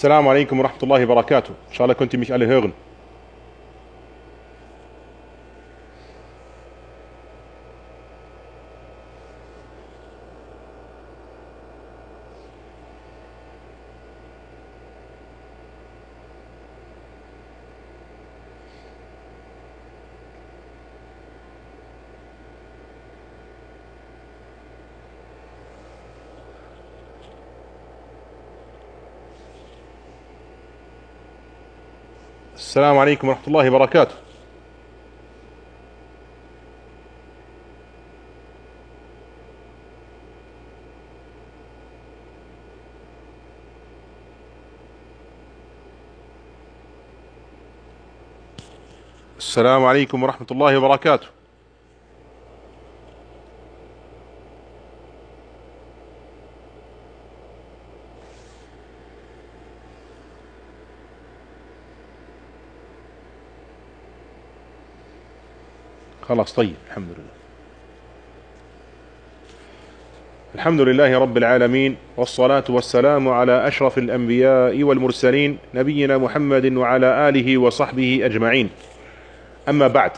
Assalamu alaikum wa rahmatullahi wa barakatuh. Inshallah könnt ihr mich alle hören. السلام عليكم ورحمة الله وبركاته. السلام عليكم ورحمة الله وبركاته. خلاص طيب الحمد لله. الحمد لله رب العالمين، والصلاة والسلام على أشرف الأنبياء والمرسلين نبينا محمد وعلى آله وصحبه أجمعين. أما بعد.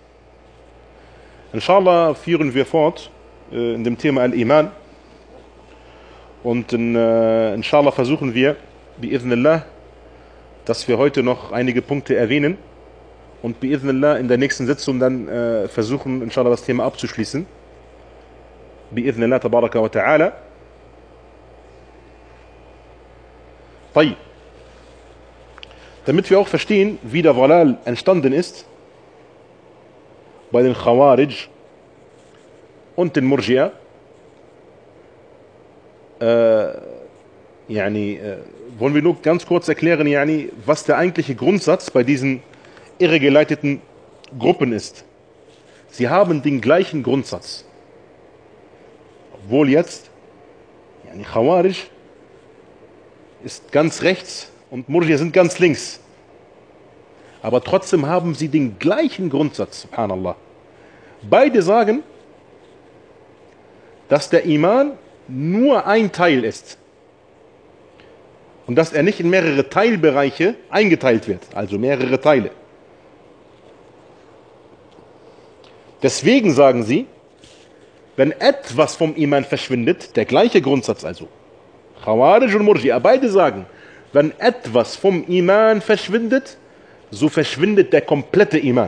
Inshallah führen wir fort in dem Thema Al-Iman und inshallah versuchen wir, bi'idhnillah, dass wir heute noch einige Punkte erwähnen und bi'idhnillah in der nächsten Sitzung dann versuchen, inshallah das Thema abzuschließen. Bi'idhnillah tabaraka wa ta'ala. طيب. Damit wir auch verstehen, wie der Dalal entstanden ist, bei den Khawarij und den Murji'a, wollen wir nur ganz kurz erklären, was der eigentliche Grundsatz bei diesen irregeleiteten Gruppen ist. Sie haben den gleichen Grundsatz. Obwohl jetzt Khawarij ist ganz rechts und Murji'a sind ganz links. Aber trotzdem haben sie den gleichen Grundsatz, subhanallah. Beide sagen, dass der Iman nur ein Teil ist. Und dass er nicht in mehrere Teilbereiche eingeteilt wird, also mehrere Teile. Deswegen sagen sie, wenn etwas vom Iman verschwindet, der gleiche Grundsatz also, Khawarij und Murji'a, beide sagen, wenn etwas vom Iman verschwindet, so verschwindet der komplette Iman.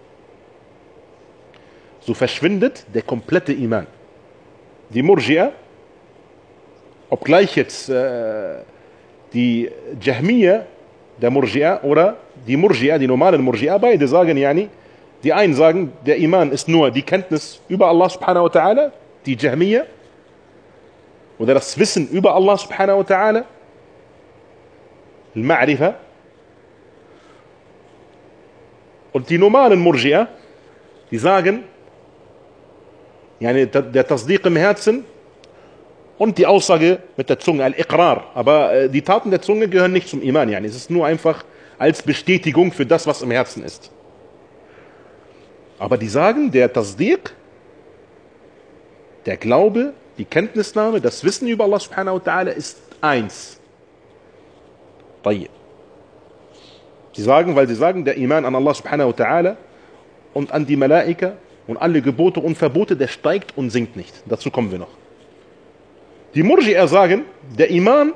So verschwindet der komplette Iman. Die Murji'a, obgleich jetzt die Jahmiya der Murji'a oder die Murji'a, die normalen Murji'a, beide sagen die einen sagen, der Iman ist nur die Kenntnis über Allah subhanahu wa ta'ala, die Jahmiya, oder das Wissen über Allah subhanahu wa ta'ala, Al-Ma'rifa. Und die normalen Murji'a, die sagen, der Tasdiq im Herzen und die Aussage mit der Zunge, Al-Iqrar. Aber die Taten der Zunge gehören nicht zum Iman. Es ist nur einfach als Bestätigung für das, was im Herzen ist. Aber die sagen, der Tasdiq, der Glaube, die Kenntnisnahme, das Wissen über Allah subhanahu wa ta'ala ist eins. طيب. Weil sie sagen, der Iman an Allah subhanahu wa ta'ala und an die Malaika und alle Gebote und Verbote, der steigt und sinkt nicht. Dazu kommen wir noch. Die Murji'a sagen, der Iman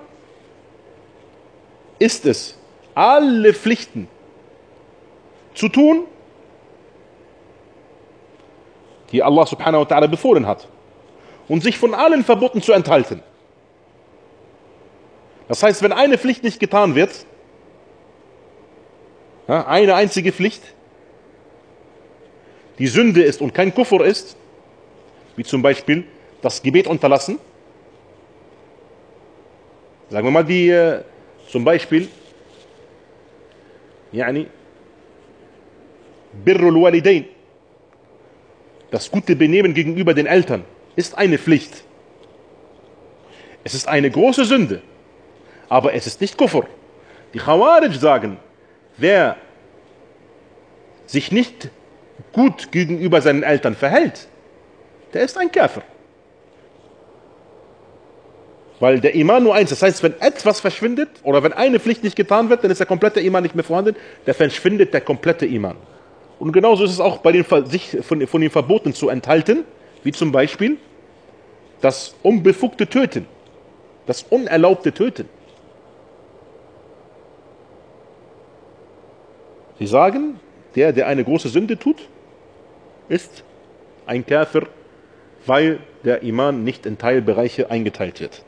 ist es, alle Pflichten zu tun, die Allah subhanahu wa ta'ala befohlen hat, und sich von allen Verboten zu enthalten. Das heißt, wenn eine Pflicht nicht getan wird, eine einzige Pflicht, die Sünde ist und kein Kufr ist, wie zum Beispiel das Gebet unterlassen, sagen wir mal zum Beispiel Birrul Walidain, das gute Benehmen gegenüber den Eltern, ist eine Pflicht. Es ist eine große Sünde, aber es ist nicht Kufr. Die Khawarij sagen, wer sich nicht gut gegenüber seinen Eltern verhält, der ist ein Kafir. Weil der Iman nur eins, das heißt, wenn etwas verschwindet oder wenn eine Pflicht nicht getan wird, dann ist der komplette Iman nicht mehr vorhanden, dann verschwindet der komplette Iman. Und genauso ist es auch bei den, sich von den Verboten zu enthalten, wie zum Beispiel das unbefugte Töten, das unerlaubte Töten. Sie sagen, der eine große Sünde tut, ist ein Kafir, weil der Iman nicht in Teilbereiche eingeteilt wird.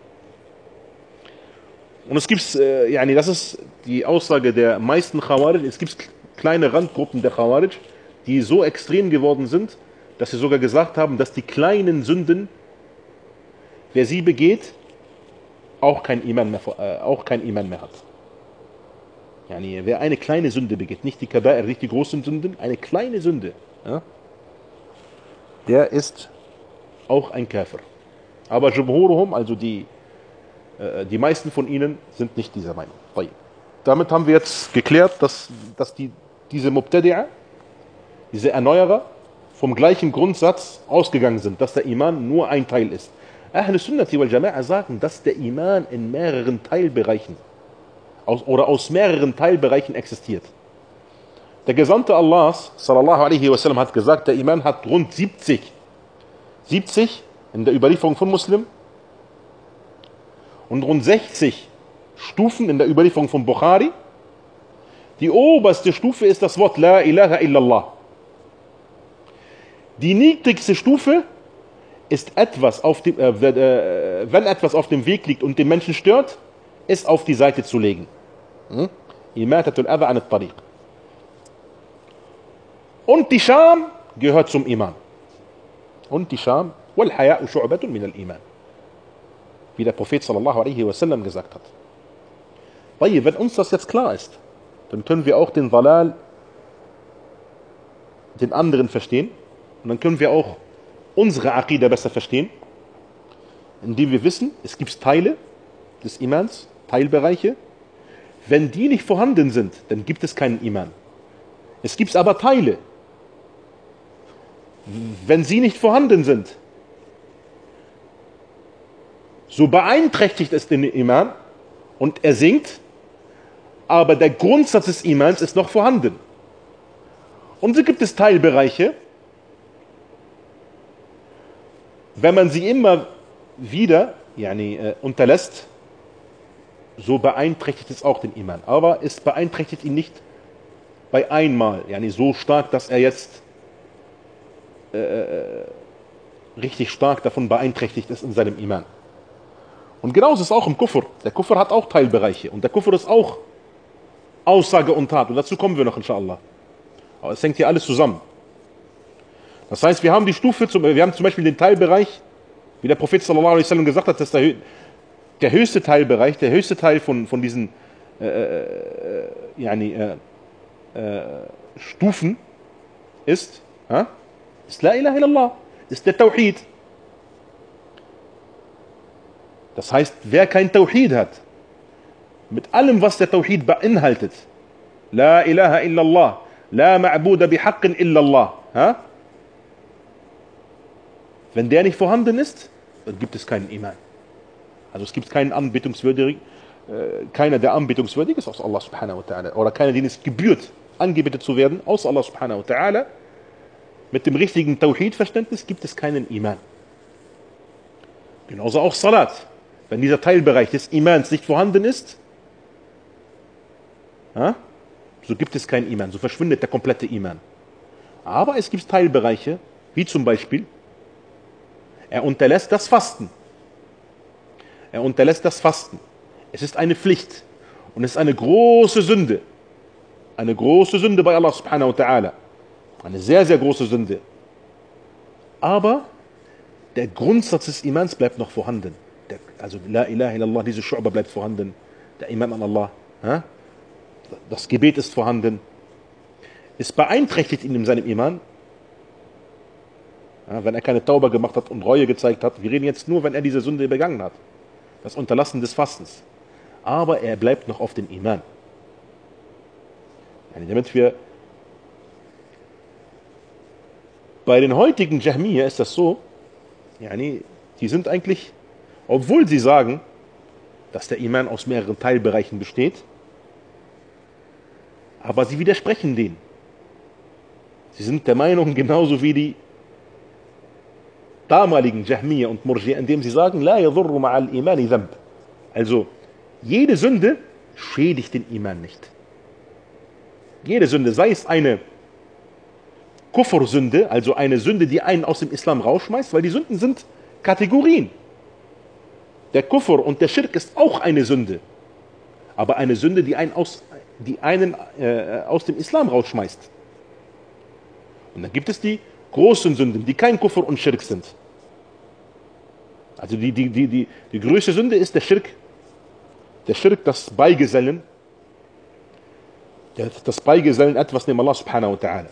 Und es gibt, das ist die Aussage der meisten Khawarij, es gibt kleine Randgruppen der Khawarij, die so extrem geworden sind, dass sie sogar gesagt haben, dass die kleinen Sünden, wer sie begeht, auch kein Iman mehr hat. Wer eine kleine Sünde begeht, nicht die Kaba'ir, nicht die großen Sünden, eine kleine Sünde, ja, der ist auch ein Kafir. Aber Jumhuruhum, also die meisten von ihnen, sind nicht dieser Meinung. Damit haben wir jetzt geklärt, dass diese Mubtadi'a, diese Erneuerer, vom gleichen Grundsatz ausgegangen sind, dass der Iman nur ein Teil ist. Ahl Sunnati wal Jama'a sagen, dass der Iman in mehreren Teilbereichen aus mehreren Teilbereichen existiert. Der Gesandte Allahs, sallallahu alaihi wasallam, hat gesagt, der Iman hat rund 70 in der Überlieferung von Muslim und rund 60 Stufen in der Überlieferung von Bukhari. Die oberste Stufe ist das Wort La ilaha illallah. Die niedrigste Stufe ist etwas, wenn etwas auf dem Weg liegt und den Menschen stört, es auf die Seite zu legen. Imatatul Adha an al-Tariq. Und die Scham gehört zum Iman. Und die Scham, wal Haya'u shu'batun min al-Iman. Wie der Prophet sallallahu alaihi wasallam gesagt hat. Weil, wenn uns das jetzt klar ist, dann können wir auch den Dalal, den anderen verstehen. Und dann können wir auch unsere Aqida besser verstehen, indem wir wissen, es gibt Teile des Imans, Teilbereiche. Wenn die nicht vorhanden sind, dann gibt es keinen Iman. Es gibt aber Teile. Wenn sie nicht vorhanden sind, so beeinträchtigt es den Iman und er sinkt, aber der Grundsatz des Imans ist noch vorhanden. Und so gibt es Teilbereiche, wenn man sie immer wieder unterlässt, so beeinträchtigt es auch den Iman. Aber es beeinträchtigt ihn nicht bei einmal, so stark, dass er jetzt richtig stark davon beeinträchtigt ist in seinem Iman. Und genauso ist es auch im Kufr. Der Kufr hat auch Teilbereiche und der Kufr ist auch Aussage und Tat. Und dazu kommen wir noch, inshallah. Aber es hängt hier alles zusammen. Das heißt, wir haben die Stufe, wir haben zum Beispiel den Teilbereich, wie der Prophet sallallahu alaihi wasallam gesagt hat, dass der höchste Teilbereich, der höchste Teil von diesen Stufen ist La ilaha illallah, ist der Tawhid. Das heißt, wer kein Tawhid hat, mit allem, was der Tawhid beinhaltet, La ilaha illallah, La ma'buda bihaqqin illallah, wenn der nicht vorhanden ist, dann gibt es keinen Iman. Also es gibt keinen Anbetungswürdigen, keiner, der anbetungswürdig ist, außer Allah subhanahu wa ta'ala. Oder keiner, den es gebührt, angebetet zu werden, außer Allah subhanahu wa ta'ala. Mit dem richtigen Tawhid-Verständnis gibt es keinen Iman. Genauso auch Salat. Wenn dieser Teilbereich des Imans nicht vorhanden ist, so gibt es keinen Iman, so verschwindet der komplette Iman. Aber es gibt Teilbereiche, wie zum Beispiel, er unterlässt das Fasten. Er unterlässt das Fasten. Es ist eine Pflicht und es ist eine große Sünde. Eine große Sünde bei Allah subhanahu wa ta'ala. Eine sehr, sehr große Sünde. Aber der Grundsatz des Imans bleibt noch vorhanden. Also La ilaha illallah, diese Shu'ba bleibt vorhanden. Der Iman an Allah. Das Gebet ist vorhanden. Es beeinträchtigt ihn in seinem Iman. Wenn er keine Tauba gemacht hat und Reue gezeigt hat. Wir reden jetzt nur, wenn er diese Sünde begangen hat. Das Unterlassen des Fastens. Aber er bleibt noch auf den Iman. Damit wir bei den heutigen Jahmiyyah ist das so, die sind eigentlich, obwohl sie sagen, dass der Iman aus mehreren Teilbereichen besteht, aber sie widersprechen denen. Sie sind der Meinung, genauso wie die damaligen Jahmiya und Murji'a, indem sie sagen, La yadurru ma'al imani dhanb. Also, jede Sünde schädigt den Iman nicht. Jede Sünde, sei es eine Kufr-Sünde, also eine Sünde, die einen aus dem Islam rausschmeißt, weil die Sünden sind Kategorien. Der Kufr und der Schirk ist auch eine Sünde, aber eine Sünde, die einen aus dem Islam rausschmeißt. Und dann gibt es die großen Sünden, die kein Kufr und Schirk sind. Also die größte Sünde ist der Schirk. Der Schirk, das Beigesellen etwas neben Allah subhanahu wa ta'ala.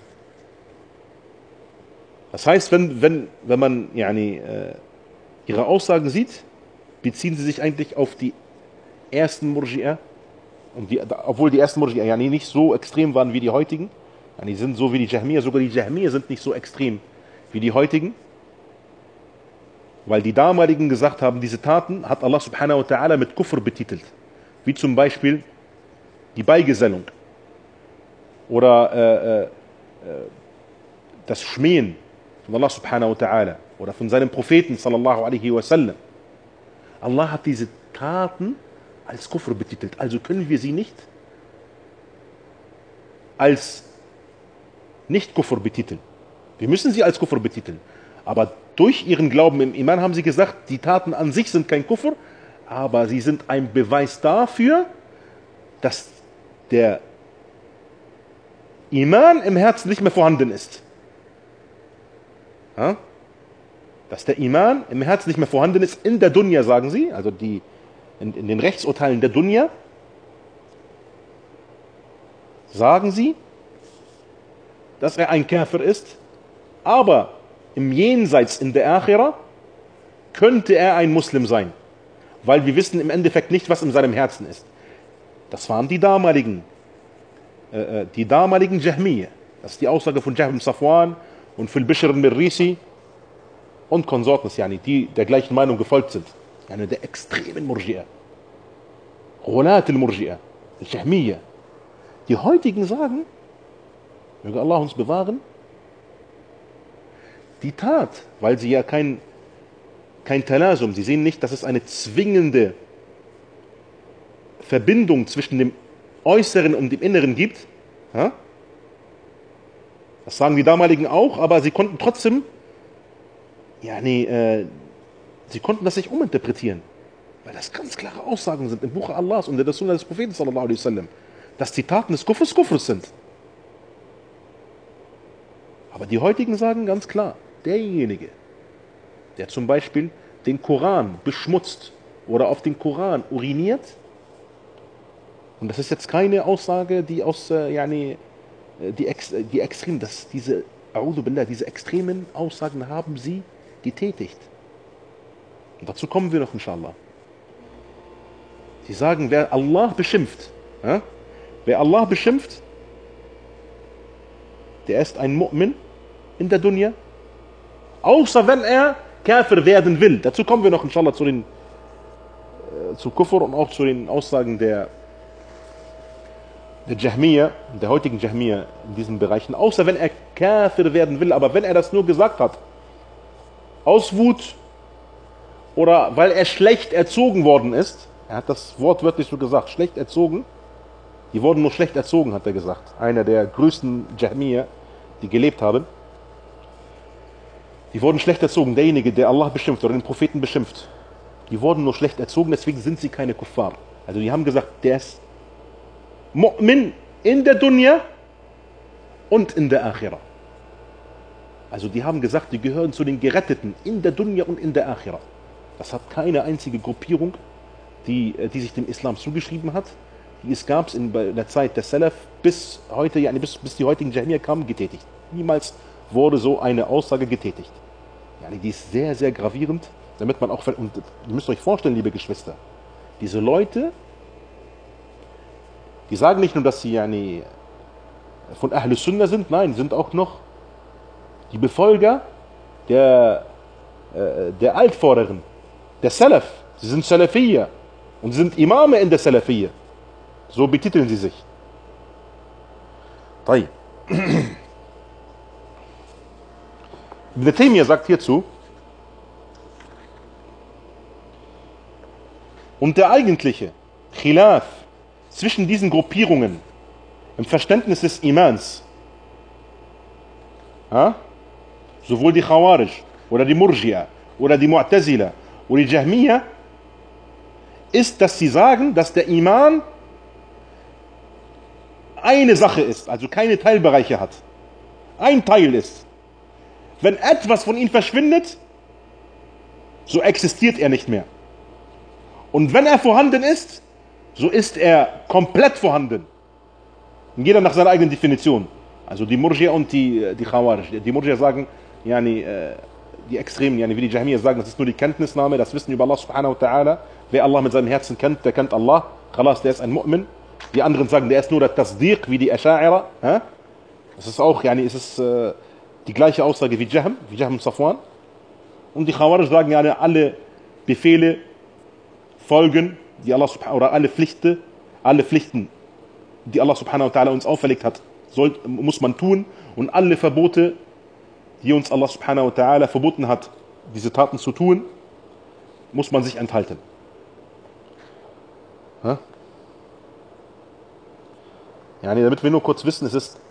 Das heißt, wenn man ihre Aussagen sieht, beziehen sie sich eigentlich auf die ersten Murji'a, obwohl die ersten Murji'a nicht so extrem waren wie die heutigen. Die sind so wie die Jahmiya, sogar die Jahmiya sind nicht so extrem wie die heutigen. Weil die damaligen gesagt haben, diese Taten hat Allah subhanahu wa ta'ala mit Kufr betitelt. Wie zum Beispiel die Beigesellung oder das Schmähen von Allah subhanahu wa ta'ala oder von seinem Propheten sallallahu alaihi wasallam. Allah hat diese Taten als Kufr betitelt. Also können wir sie nicht als Nicht-Kufr betiteln. Wir müssen sie als Kufr betiteln. Aber durch ihren Glauben im Iman haben sie gesagt, die Taten an sich sind kein Kufr, aber sie sind ein Beweis dafür, dass der Iman im Herzen nicht mehr vorhanden ist. Ja? Dass der Iman im Herzen nicht mehr vorhanden ist in der Dunya, sagen sie, also in den Rechtsurteilen der Dunya, sagen sie, dass er ein Kafir ist, aber im Jenseits in der Akhira könnte er ein Muslim sein, weil wir wissen im Endeffekt nicht, was in seinem Herzen ist. Das waren die damaligen Jahmiya. Das ist die Aussage von Jahm Safwan und Fil Bishr al-Mirrisi und Konsorten, die der gleichen Meinung gefolgt sind. Eine der extremen Murji'a. Ghulat al-Murji'a, al-Jahmiya. Die heutigen sagen, möge Allah uns bewahren, die Tat, weil sie ja kein Talasum, sie sehen nicht, dass es eine zwingende Verbindung zwischen dem Äußeren und dem Inneren gibt. Ja? Das sagen die damaligen auch, aber sie konnten trotzdem, sie konnten das nicht uminterpretieren, weil das ganz klare Aussagen sind im Buch Allahs und der Sunna des Propheten sallallahu alaihi wasallam, dass die Taten des Kufrs sind. Aber die heutigen sagen ganz klar, derjenige, der zum Beispiel den Koran beschmutzt oder auf den Koran uriniert, und das ist jetzt keine Aussage, die aus, diese extremen Aussagen haben sie getätigt. Und dazu kommen wir noch, inshallah. Sie sagen, wer Allah beschimpft, der ist ein Mu'min in der Dunya, außer wenn er Kafir werden will. Dazu kommen wir noch, inshallah, zu Kufr und auch zu den Aussagen der Jahmiya, der heutigen Jahmiya in diesen Bereichen, außer wenn er Kafir werden will, aber wenn er das nur gesagt hat, aus Wut oder weil er schlecht erzogen worden ist, er hat das wortwörtlich so gesagt, schlecht erzogen, die wurden nur schlecht erzogen, hat er gesagt, einer der größten Jahmiya, die gelebt haben, die wurden schlecht erzogen, derjenige, der Allah beschimpft oder den Propheten beschimpft, die wurden nur schlecht erzogen, deswegen sind sie keine Kuffar. Also die haben gesagt, der ist Mu'min in der Dunya und in der Akhira. Also die haben gesagt, die gehören zu den Geretteten in der Dunya und in der Akhira. Das hat keine einzige Gruppierung, die sich dem Islam zugeschrieben hat, die es gab in der Zeit der Salaf bis heute, bis die heutigen Jahmiya kamen, getätigt. Niemals wurde so eine Aussage getätigt. Die ist sehr, sehr gravierend, damit man auch, und ihr müsst euch vorstellen, liebe Geschwister, diese Leute, die sagen nicht nur, dass sie von Ahl Sunnah sind, nein, sind auch noch die Befolger der Altvorderen, der Salaf. Sie sind Salafiyya. Und sie sind Imame in der Salafiyya. So betiteln sie sich. طيب. Ibn Taymiyyah sagt hierzu, und der eigentliche Khilaf zwischen diesen Gruppierungen im Verständnis des Imans, sowohl die Khawarij oder die Murji'a oder die Mu'tazila oder die Jahmiyyah, ist, dass sie sagen, dass der Iman eine Sache ist, also keine Teilbereiche hat. Ein Teil ist. Wenn etwas von ihm verschwindet, so existiert er nicht mehr. Und wenn er vorhanden ist, so ist er komplett vorhanden. Und jeder nach seiner eigenen Definition. Also die Murji'a und die Khawarij. Die Murji'a sagen, die Extremen, wie die Jahmiyyah sagen, das ist nur die Kenntnisnahme, das Wissen über Allah subhanahu wa ta'ala. Wer Allah mit seinem Herzen kennt, der kennt Allah. Khalas, der ist ein Mu'min. Die anderen sagen, der ist nur der Tasdiq, wie die Asha'ira. Das ist auch, es ist die gleiche Aussage wie Jahm und Safwan. Und die Khawarij sagen, alle Befehle folgen, die Allah oder alle Pflichten, die Allah subhanahu wa ta'ala uns auferlegt hat, muss man tun. Und alle Verbote, die uns Allah subhanahu wa ta'ala verboten hat, diese Taten zu tun, muss man sich enthalten. Damit wir nur kurz wissen, es ist,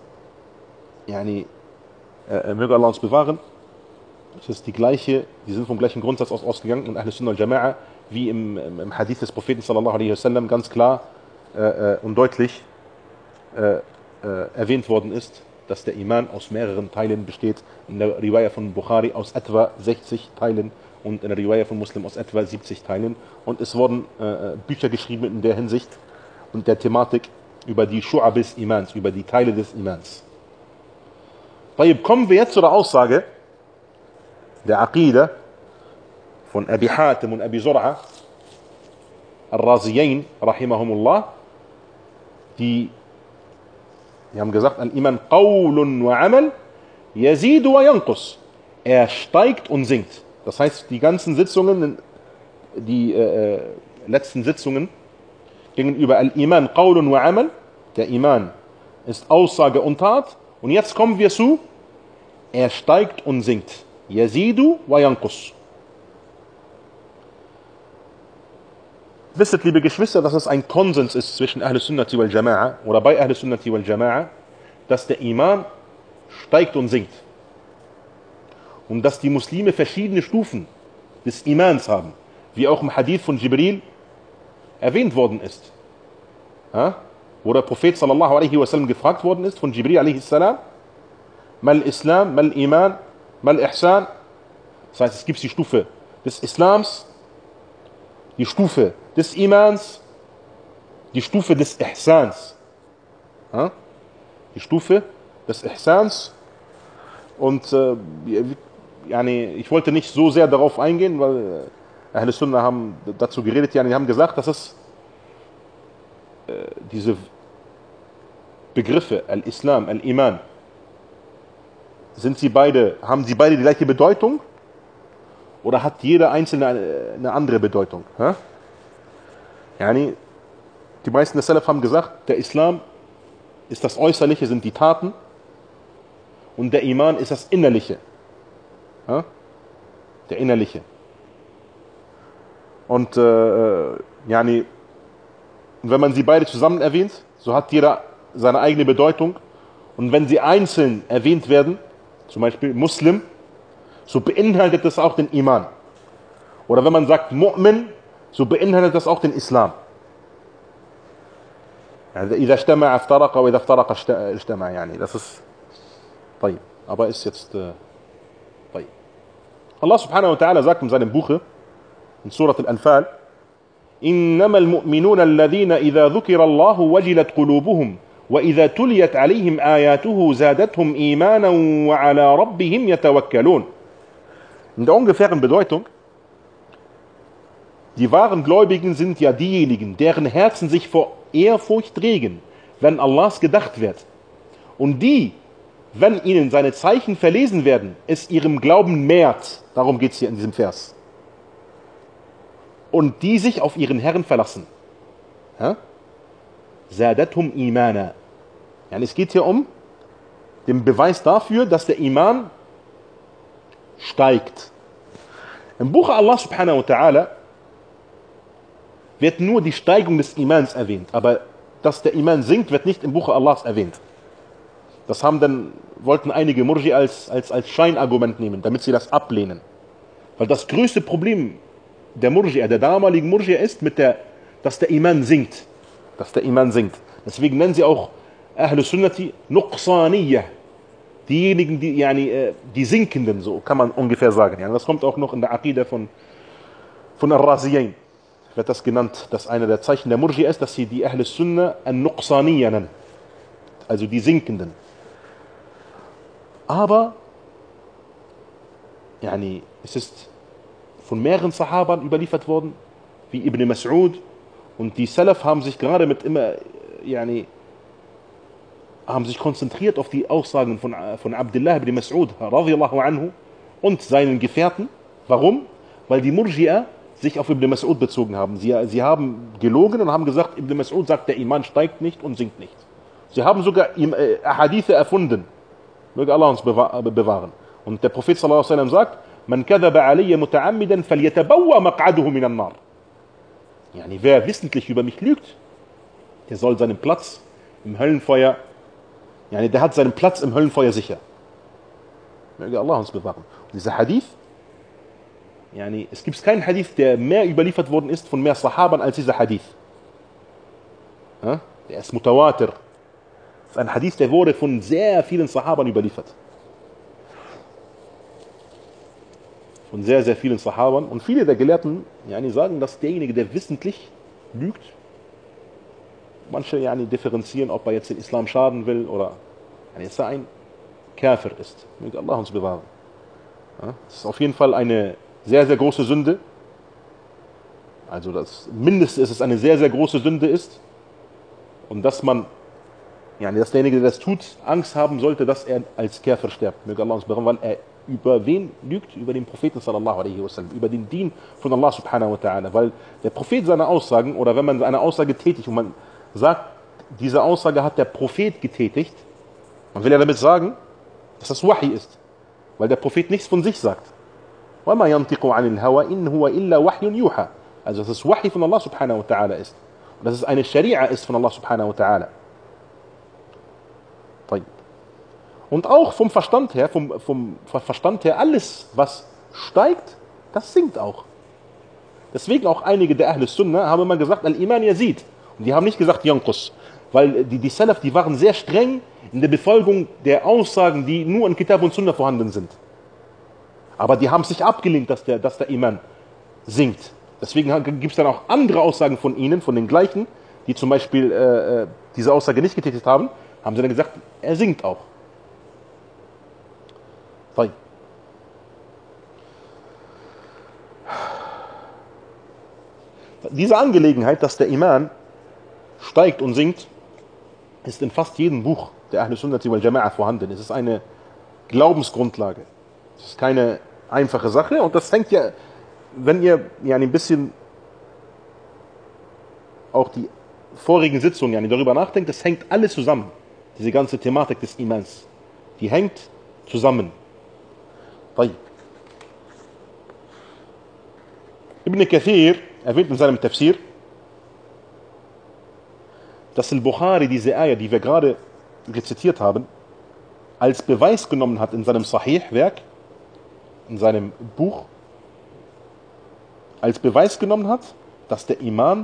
möge Allah uns bewahren, es ist die sind vom gleichen Grundsatz ausgegangen und Ahl Sunnah al-Jama'a, wie im Hadith des Propheten sallallahu alaihi wasallam ganz klar und deutlich erwähnt worden ist, dass der Iman aus mehreren Teilen besteht. In der Riwaya von Bukhari aus etwa 60 Teilen und in der Riwaya von Muslim aus etwa 70 Teilen. Und es wurden Bücher geschrieben in der Hinsicht und der Thematik über die Shu'ab des Imans, über die Teile des Imans. Kommen wir jetzt zu der Aussage der Aqidah von Abi Hatim und Abi Zur'a al-Raziyayn, rahimahumullah, die haben gesagt, Al-Iman qawlun wa amal yazidu wa yanqus. Er steigt und sinkt. Das heißt, die ganzen Sitzungen, die letzten Sitzungen gingen über Al-Iman qawlun wa amal. Der Iman ist Aussage und Tat. Und jetzt kommen wir zu, er steigt und sinkt. Yazidu wa yanqus. Wisset, liebe Geschwister, dass es ein Konsens ist zwischen Ahl Sunnati wal Jama'a oder bei Ahl Sunnati wal Jama'a, dass der Iman steigt und sinkt. Und dass die Muslime verschiedene Stufen des Imans haben, wie auch im Hadith von Jibril erwähnt worden ist. Wo der Prophet sallallahu alaihi wasallam gefragt worden ist von Jibril alaihi salam, Mal Islam, Mal Iman, Mal Ihsan. Das heißt, es gibt die Stufe des Islams, die Stufe des Imans, die Stufe des Ihsans. Die Stufe des Ihsans. Und ich wollte nicht so sehr darauf eingehen, weil Ahl Sunnah haben dazu geredet, die haben gesagt, dass es diese Begriffe, Al-Islam, Al-Iman, haben sie beide die gleiche Bedeutung oder hat jeder einzelne eine andere Bedeutung? Die meisten der Salaf haben gesagt, der Islam ist das Äußerliche, sind die Taten, und der Iman ist das Innerliche. Der Innerliche. Und wenn man sie beide zusammen erwähnt, so hat jeder seine eigene Bedeutung. Und wenn sie einzeln erwähnt werden, zum Beispiel Muslim, so beinhaltet das auch den Iman. Oder wenn man sagt Mu'min, so beinhaltet das auch den Islam. إذا اجتمع افترق وإذا افترق اجتمع. Das ist طيب. Aber ist jetzt طيب. Allah subhanahu wa ta'ala sagt in seinem Buche in Surat Al-Anfal, إنما المؤمنون الذين إذا ذكر الله وجلت قلوبهم وإذا تليت عليهم آياته زادتهم إيمانا وعلى ربهم يتوكلون. In der ungefähren Bedeutung, die wahren Gläubigen sind ja diejenigen, deren Herzen sich vor Ehrfurcht regen, wenn Allahs gedacht wird. Und die, wenn ihnen seine Zeichen verlesen werden, es ihrem Glauben mehrt. Darum geht es hier in diesem Vers. und die sich auf ihren Herrn verlassen. Ja? Zadathum imana. Ja, es geht hier um den Beweis dafür, dass der Iman steigt. Im Buch Allah subhanahu wa ta'ala wird nur die Steigung des Imans erwähnt, aber dass der Iman sinkt, wird nicht im Buch Allahs erwähnt. Das wollten einige Murji als Scheinargument nehmen, damit sie das ablehnen. Weil das größte Problem der Murji, der damaligen Murji ist, dass der Iman sinkt. Dass der Iman sinkt. Deswegen nennen sie auch Ahlus Sunnati Nuqsaniyah. Diejenigen, die Sinkenden, so kann man ungefähr sagen. Ja, das kommt auch noch in der Aqidah von Ar-Raziyayn. Wird das genannt, dass einer der Zeichen der Murji ist, dass sie die Ahlus Sunnah an-Nuqsaniyah nennen. Also die Sinkenden. Aber es ist von mehreren Sahabern überliefert worden, wie Ibn Mas'ud, und die Salaf haben sich gerade haben sich konzentriert auf die Aussagen von Abdullah ibn Mas'ud radiyallahu anhu und seinen Gefährten. Warum? Weil die Murji'a sich auf Ibn Mas'ud bezogen haben. Sie haben gelogen und haben gesagt, Ibn Mas'ud sagt, der Iman steigt nicht und sinkt nicht. Sie haben sogar Hadithe erfunden. Möge Allah uns bewahren. Und der Prophet sallallahu alaihi wasallam sagt, man kadhaba alayya muta'ammidan falyatabawwa maq'adahu minan nar. Wer wissentlich über mich lügt, der soll seinen Platz im Höllenfeuer, der hat seinen Platz im Höllenfeuer sicher. Möge Allah uns bewahren. Und dieser Hadith, es gibt keinen Hadith, der mehr überliefert worden ist von mehr Sahabern als dieser Hadith. Ja? Der ist Mutawatir. Das ist ein Hadith, der wurde von sehr vielen Sahabern überliefert. Von sehr, sehr vielen Sahabern. Und viele der Gelehrten sagen, dass derjenige, der wissentlich lügt, manche differenzieren, ob er jetzt den Islam schaden will oder dass er ein Kafir ist. Möge Allah uns bewahren. Ja, das ist auf jeden Fall eine sehr, sehr große Sünde. Also das Mindeste ist es eine sehr, sehr große Sünde ist. Und dass dass derjenige, der das tut, Angst haben sollte, dass er als Kafir stirbt. Möge Allah uns bewahren, weil er über wen lügt? Über den Propheten sallallahu alaihi wasallam, über den Dien von Allah subhanahu wa ta'ala. Weil der Prophet seine Aussagen, oder wenn man eine Aussage tätigt und man sagt, diese Aussage hat der Prophet getätigt, man will ja damit sagen, dass das Wahi ist. Weil der Prophet nichts von sich sagt. وَمَا يَنْطِقُ عَنِ الْهَوَى إِنْ هُوَ إِلَّا وَحْيٌ يُوحَى. Also dass es Wahi von Allah subhanahu wa ta'ala ist. Und dass es eine Scharia ist von Allah subhanahu wa ta'ala. Und auch vom Verstand her, alles, was steigt, das sinkt auch. Deswegen auch einige der Ahlus Sunnah haben immer gesagt, Al-Iman Yazid. Und die haben nicht gesagt Yanqus. Weil die Salaf, die waren sehr streng in der Befolgung der Aussagen, die nur in Kitab und Sunnah vorhanden sind. Aber die haben sich abgelehnt, dass der Iman sinkt. Deswegen gibt es dann auch andere Aussagen von ihnen, von den gleichen, die zum Beispiel diese Aussage nicht getätigt haben, haben sie dann gesagt, er sinkt auch. Diese Angelegenheit, dass der Iman steigt und sinkt, ist in fast jedem Buch der Ahlus Sunnati wal Jama'a vorhanden. Es ist eine Glaubensgrundlage. Es ist keine einfache Sache und das hängt ja, wenn ihr ein bisschen auch die vorigen Sitzungen darüber nachdenkt, das hängt alles zusammen. Diese ganze Thematik des Imans, die hängt zusammen. Ibn Kathir erwähnt in seinem Tafsir, dass Al-Bukhari diese Ayah, die wir gerade rezitiert haben, als Beweis genommen hat in seinem Sahih-Werk, in seinem Buch, als Beweis genommen hat, dass der Iman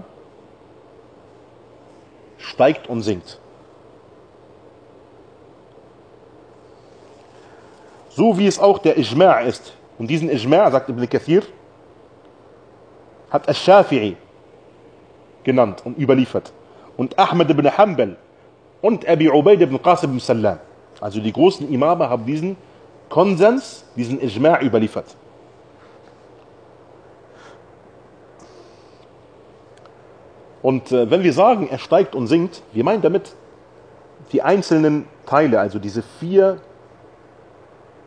steigt und sinkt. So wie es auch der Ijma' ist. Und diesen Ijma', sagt Ibn Kathir, hat Ash-Shafi'i genannt und überliefert. Und Ahmad ibn Hanbal und Abi Ubaid ibn Qasim ibn Sallam. Also die großen Imame haben diesen Konsens, diesen Ijma' überliefert. Und wenn wir sagen, er steigt und sinkt, wir meinen damit die einzelnen Teile, also diese 4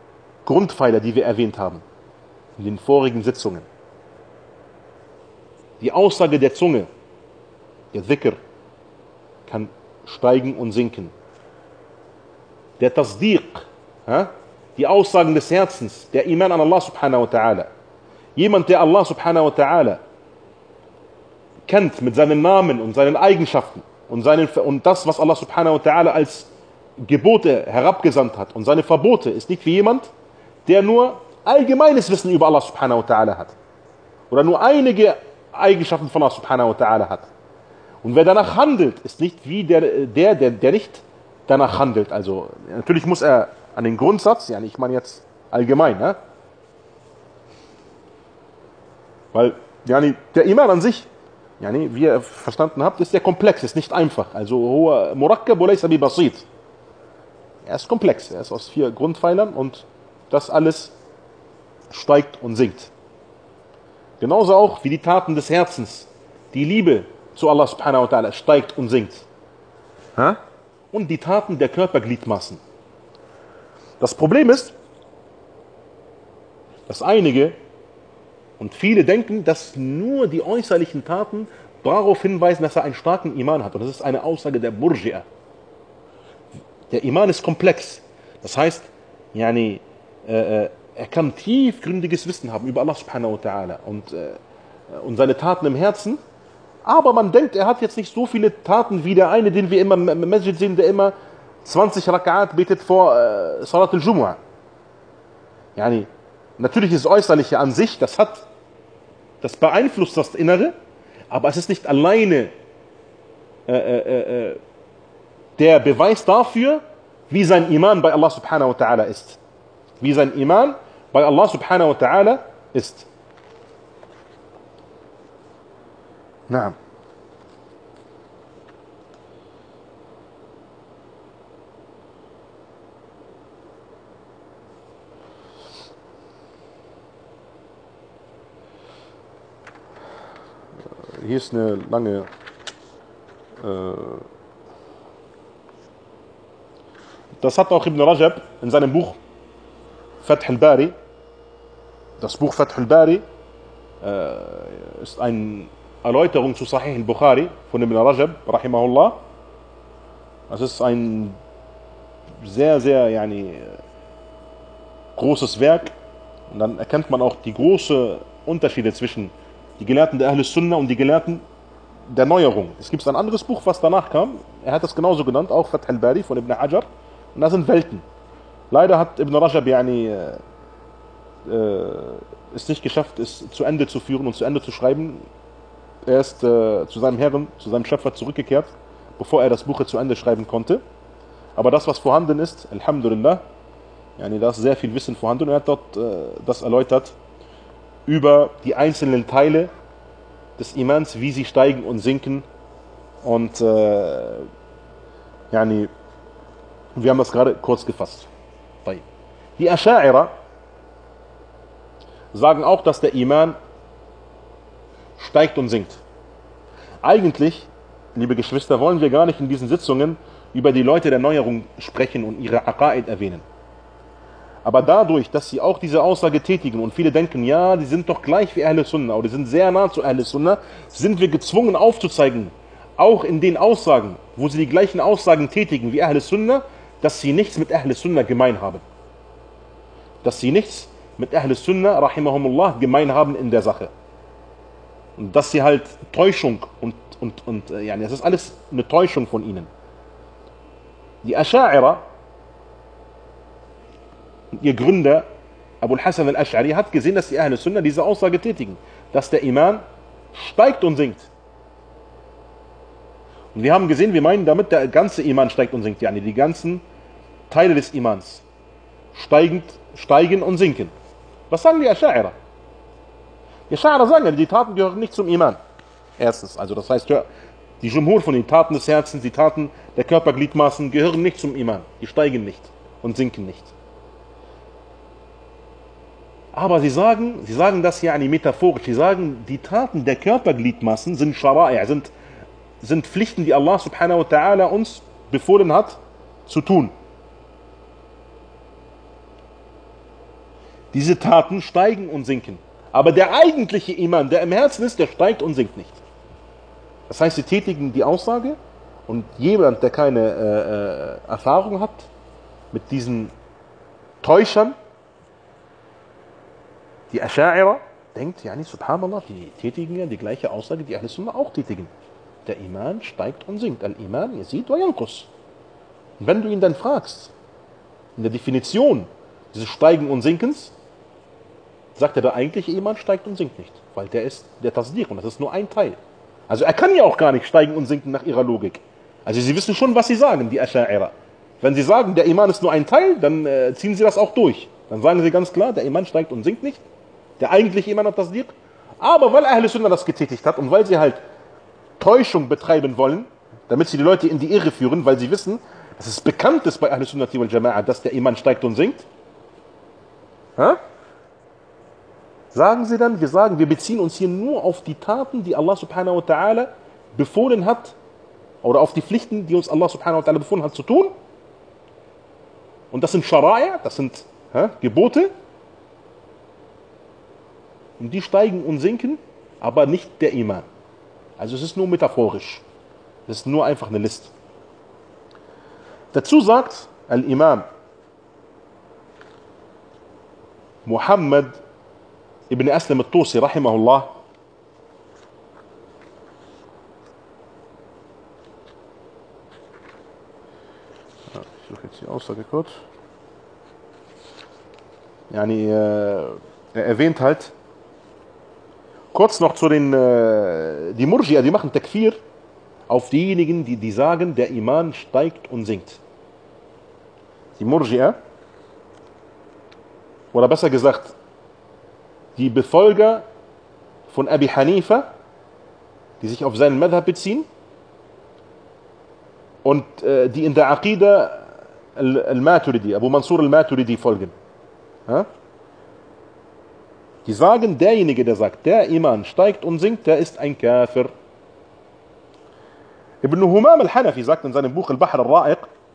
Grundpfeiler, die wir erwähnt haben in den vorigen Sitzungen. Die Aussage der Zunge, der Dhikr, kann steigen und sinken. Der Tasdiq, die Aussagen des Herzens, der Iman an Allah subhanahu wa ta'ala. Jemand, der Allah subhanahu wa ta'ala kennt mit seinen Namen und seinen Eigenschaften und das, was Allah subhanahu wa ta'ala als Gebote herabgesandt hat und seine Verbote, ist nicht wie jemand, der nur allgemeines Wissen über Allah subhanahu wa ta'ala hat. Oder nur einige Eigenschaften von Allah subhanahu wa ta'ala hat. Und wer danach handelt, ist nicht wie der nicht danach handelt. Also natürlich muss er an den Grundsatz, ich meine jetzt allgemein, weil der Iman an sich, wie ihr verstanden habt, ist sehr komplex, ist nicht einfach. Also huwa murakkab wa laysa bi basit. Er ist komplex, er ist aus 4 Grundpfeilern und das alles steigt und sinkt. Genauso auch wie die Taten des Herzens, die Liebe zu Allah subhanahu wa ta'ala steigt und sinkt. Und die Taten der Körpergliedmaßen. Das Problem ist, dass einige und viele denken, dass nur die äußerlichen Taten darauf hinweisen, dass er einen starken Iman hat. Und das ist eine Aussage der Murji'a. Der Iman ist komplex. Das heißt, er kann tiefgründiges Wissen haben über Allah subhanahu wa ta'ala und seine Taten im Herzen. Aber man denkt, er hat jetzt nicht so viele Taten wie der eine, den wir immer im Masjid sehen, der immer 20 Raka'at betet vor Salat al-Jumu'ah. Natürlich ist das Äußerliche an sich, das beeinflusst das Innere, aber es ist nicht alleine der Beweis dafür, wie sein Iman bei Allah subhanahu wa ta'ala ist. Wie sein Iman bei Allah subhanahu wa ta'ala ist. Naam. Hier ist eine lange das hat auch Ibn Rajab in seinem Buch Fath al-Bari. Das Buch Fath al-Bari ist eine Erläuterung zu Sahih al-Bukhari von Ibn Rajab, rahimahullah. Das ist ein sehr, sehr großes Werk. Und dann erkennt man auch die großen Unterschiede zwischen die Gelehrten der Ahl Sunnah und die Gelehrten der Neuerung. Es gibt ein anderes Buch, was danach kam. Er hat das genauso genannt, auch Fath al-Bari von Ibn Hajar. Und das sind Welten. Leider hat Ibn Rajab es nicht geschafft, es zu Ende zu führen und zu Ende zu schreiben. Er ist zu seinem Herrn, zu seinem Schöpfer zurückgekehrt, bevor er das Buch zu Ende schreiben konnte. Aber das, was vorhanden ist, Alhamdulillah, da ist sehr viel Wissen vorhanden und er hat dort das erläutert über die einzelnen Teile des Imans, wie sie steigen und sinken. Und wir haben das gerade kurz gefasst. Die Asha'ira sagen auch, dass der Iman steigt und sinkt. Eigentlich, liebe Geschwister, wollen wir gar nicht in diesen Sitzungen über die Leute der Neuerung sprechen und ihre Aqa'id erwähnen. Aber dadurch, dass sie auch diese Aussage tätigen und viele denken, die sind doch gleich wie Ahl Sunnah oder die sind sehr nah zu Ahl Sunnah, sind wir gezwungen aufzuzeigen, auch in den Aussagen, wo sie die gleichen Aussagen tätigen wie Ahl Sunnah, dass sie nichts mit Ahl Sunnah gemein haben. Dass sie nichts mit Ahl Sunnah, rahimahumullah, gemein haben in der Sache. Und dass sie halt Täuschung es ist alles eine Täuschung von ihnen. Die Asha'ira, ihr Gründer, Abu al-Hasan al-Ash'ari, hat gesehen, dass die Ahl Sunnah diese Aussage tätigen, dass der Iman steigt und sinkt. Und wir haben gesehen, wir meinen damit, der ganze Iman steigt und sinkt, die ganzen Teile des Imans steigen und sinken. Was sagen die Asha'ira? Die Asha'ira sagen, die Taten gehören nicht zum Iman. Erstens, also das heißt, die Jumhur von den Taten des Herzens, die Taten der Körpergliedmaßen gehören nicht zum Iman. Die steigen nicht und sinken nicht. Aber sie sagen das metaphorisch. Sie sagen, die Taten der Körpergliedmaßen sind Schara'i', sind Pflichten, die Allah subhanahu wa ta'ala uns befohlen hat, zu tun. Diese Taten steigen und sinken. Aber der eigentliche Iman, der im Herzen ist, der steigt und sinkt nicht. Das heißt, sie tätigen die Aussage und jemand, der keine Erfahrung hat mit diesen Täuschern, die Ascha'ira, denkt, ja nicht, subhanallah, die tätigen ja die gleiche Aussage, die Ahl Sunnah auch tätigen. Der Iman steigt und sinkt. Al-Iman yazid wa yanqus. Und wenn du ihn dann fragst, in der Definition dieses Steigen und Sinkens, sagt er, der eigentliche Iman steigt und sinkt nicht. Weil der ist der Tasdiq und das ist nur ein Teil. Also er kann ja auch gar nicht steigen und sinken nach ihrer Logik. Also sie wissen schon, was sie sagen, die Ascha'ira. Wenn sie sagen, der Iman ist nur ein Teil, dann ziehen sie das auch durch. Dann sagen sie ganz klar, der Iman steigt und sinkt nicht. Der eigentliche Iman hat Tasdiq. Aber weil Ahl Sunnah das getätigt hat und weil sie halt Täuschung betreiben wollen, damit sie die Leute in die Irre führen, weil sie wissen, dass es bekannt ist bei Ahl Sunnah wal Jama'a, dass der Iman steigt und sinkt, sagen sie dann, wir beziehen uns hier nur auf die Taten, die Allah subhanahu wa ta'ala befohlen hat, oder auf die Pflichten, die uns Allah subhanahu wa ta'ala befohlen hat zu tun. Und das sind Schara'a, das sind Gebote. Und die steigen und sinken, aber nicht der Iman. Also es ist nur metaphorisch. Es ist nur einfach eine List. Dazu sagt Al-Imam Muhammad ibn Aslam al-Tusi, rahimahullah, ich suche jetzt die Aussage kurz. Er erwähnt halt, kurz noch zu den, die Murji'a, die machen Takfir auf diejenigen, die sagen, der Iman steigt und sinkt. Die Murji'a, oder besser gesagt, die Befolger von Abi Hanifa, die sich auf seinen Madhab beziehen und die in der Aqida al-Maturidi, Abu Mansur al-Maturidi folgen. Die sagen, derjenige, der sagt, der Iman steigt und sinkt, der ist ein Kafir. Ibn Humam al-Hanafi sagt in seinem Buch Al-Bahr al-Ra'iq,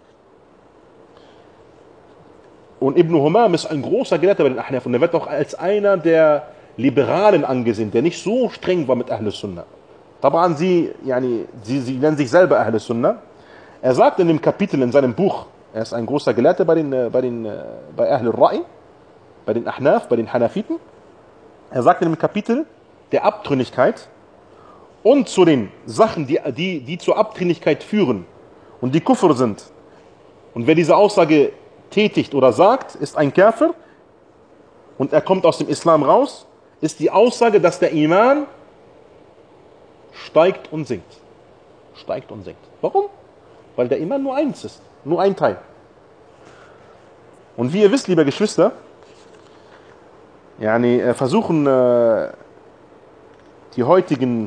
und Ibn Humam ist ein großer Gelehrter bei den Ahnaf und er wird auch als einer der Liberalen angesehen, der nicht so streng war mit Ahl Sunnah. Taban sie nennen sich selber Ahl Sunnah. Er sagt in dem Kapitel in seinem Buch, er ist ein großer Gelehrter bei Ahl al-Ra'i, bei den Ahnaf, bei den Hanafiten. Er sagt in dem Kapitel der Abtrünnigkeit und zu den Sachen, die zur Abtrünnigkeit führen und die Kufr sind. Und wer diese Aussage tätigt oder sagt, ist ein Kafir und er kommt aus dem Islam raus, ist die Aussage, dass der Iman steigt und sinkt. Steigt und sinkt. Warum? Weil der Iman nur eins ist, nur ein Teil. Und wie ihr wisst, liebe Geschwister, versuchen die heutigen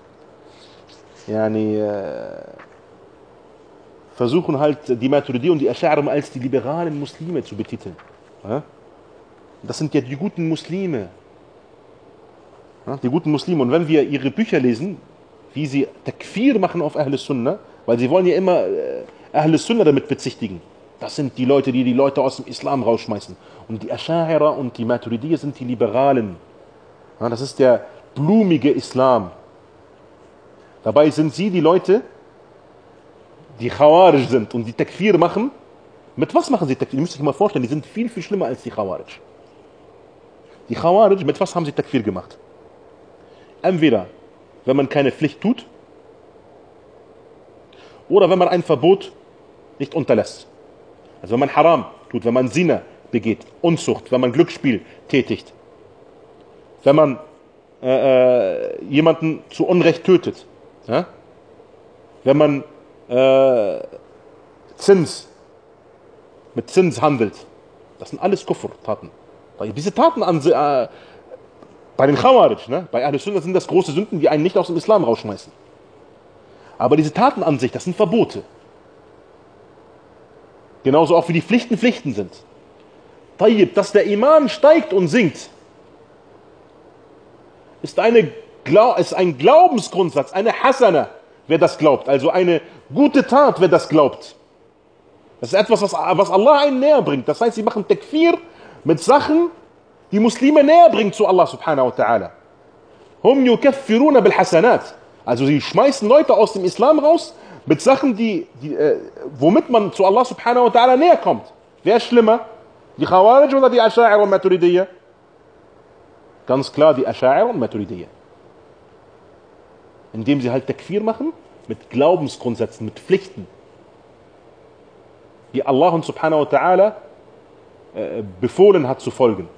versuchen halt die Maturidi und die Asch'ari als die liberalen Muslime zu betiteln. Das sind ja die guten Muslime. Die guten Muslime. Und wenn wir ihre Bücher lesen, wie sie Takfir machen auf Ahl Sunnah, weil sie wollen ja immer Ahl Sunnah damit bezichtigen. Das sind die Leute, die Leute aus dem Islam rausschmeißen. Und die Asch'ari und die Maturidi sind die Liberalen. Das ist der blumige Islam. Dabei sind sie die Leute, die Khawarij sind und die Takfir machen. Mit was machen sie Takfir? Ihr müsst euch mal vorstellen, die sind viel, viel schlimmer als die Khawarij. Die Khawarij, mit was haben sie Takfir gemacht? Entweder, wenn man keine Pflicht tut, oder wenn man ein Verbot nicht unterlässt. Also wenn man Haram tut, wenn man Zina begeht, Unzucht, wenn man Glücksspiel tätigt, wenn man jemanden zu Unrecht tötet, wenn man mit Zins handelt. Das sind alles Kufr-Taten. Diese Taten bei den Khawarij, bei Ahl Sunnah sind das große Sünden, die einen nicht aus dem Islam rausschmeißen. Aber diese Taten an sich, das sind Verbote. Genauso auch wie die Pflichten Pflichten sind. Dass der Iman steigt und sinkt, ist ein Glaubensgrundsatz, eine Hasana, wer das glaubt. Also eine gute Tat, wer das glaubt. Das ist etwas, was Allah einen näher bringt. Das heißt, sie machen Takfir mit Sachen, die Muslime näher bringt zu Allah subhanahu wa ta'ala. Hum yukaffiruna bil hasanat. Also sie schmeißen Leute aus dem Islam raus mit Sachen, womit man zu Allah subhanahu wa ta'ala näher kommt. Wer ist schlimmer? Die Khawarij oder die Asha'ir und Maturidiyya? Ganz klar die Asha'ir und Maturidiyya. Indem sie halt Takfir machen mit Glaubensgrundsätzen, mit Pflichten, die Allah subhanahu wa ta'ala befohlen hat zu folgen.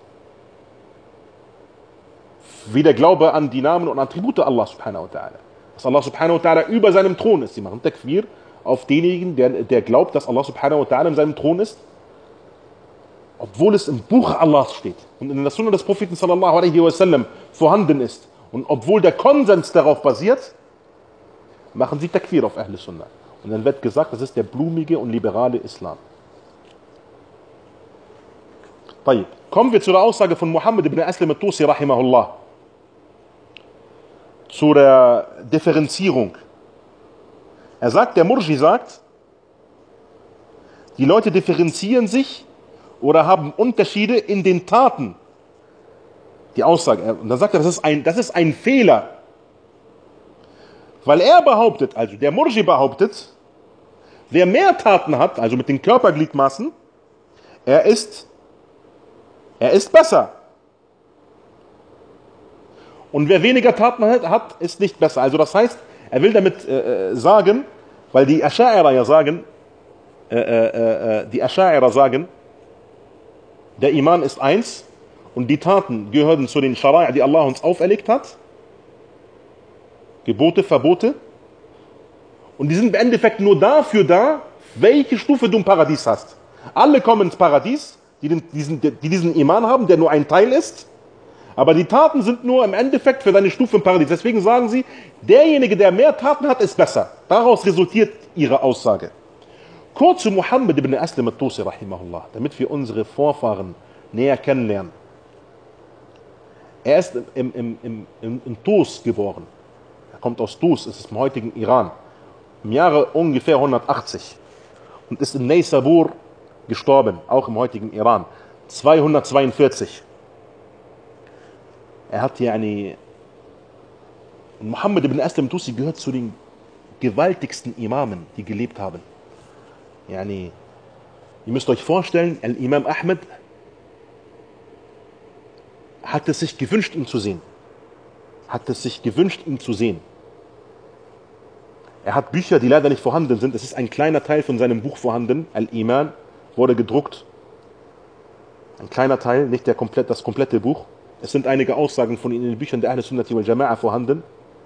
Wie der Glaube an die Namen und Attribute Allah subhanahu wa ta'ala. Dass Allah subhanahu wa ta'ala über seinem Thron ist. Sie machen Takfir auf denjenigen, der glaubt, dass Allah subhanahu wa ta'ala in seinem Thron ist, obwohl es im Buch Allahs steht und in der Sunna des Propheten sallallahu alaihi wasallam vorhanden ist und obwohl der Konsens darauf basiert, machen sie Takfir auf Ahl Sunnah. Und dann wird gesagt, das ist der blumige und liberale Islam. Kommen wir zu der Aussage von Muhammad ibn Aslam al-Tusi rahimahullah. Zu der Differenzierung. Er sagt, der Murji sagt, die Leute differenzieren sich oder haben Unterschiede in den Taten. Die Aussage. Und dann sagt er, das ist ein Fehler. Weil er behauptet, also der Murji behauptet, wer mehr Taten hat, also mit den Körpergliedmaßen, er ist besser. Und wer weniger Taten hat, ist nicht besser. Also das heißt, er will damit sagen, weil die Asha'ira ja sagen, der Iman ist eins und die Taten gehören zu den Schara'i, die Allah uns auferlegt hat. Gebote, Verbote. Und die sind im Endeffekt nur dafür da, welche Stufe du im Paradies hast. Alle kommen ins Paradies, die diesen Iman haben, der nur ein Teil ist. Aber die Taten sind nur im Endeffekt für deine Stufe im Paradies. Deswegen sagen sie, derjenige, der mehr Taten hat, ist besser. Daraus resultiert ihre Aussage. Kurz zu Muhammad ibn Aslam al-Tusi rahimahullah, damit wir unsere Vorfahren näher kennenlernen. Er ist in Tus geboren. Er kommt aus Tus, es ist im heutigen Iran. Im Jahre ungefähr 180. Und ist in Naysabur gestorben, auch im heutigen Iran. 242. Er hat Muhammad ibn Aslam al-Tusi gehört zu den gewaltigsten Imamen, die gelebt haben. Ihr müsst euch vorstellen, Imam Ahmed hat es sich gewünscht, ihn zu sehen. Er hat Bücher, die leider nicht vorhanden sind. Es ist ein kleiner Teil von seinem Buch vorhanden. Al-Iman wurde gedruckt. Ein kleiner Teil, nicht das komplette Buch. Es sind einige Aussagen von ihm in den Büchern der Ahl Sunnati wal Jama'a vorhanden.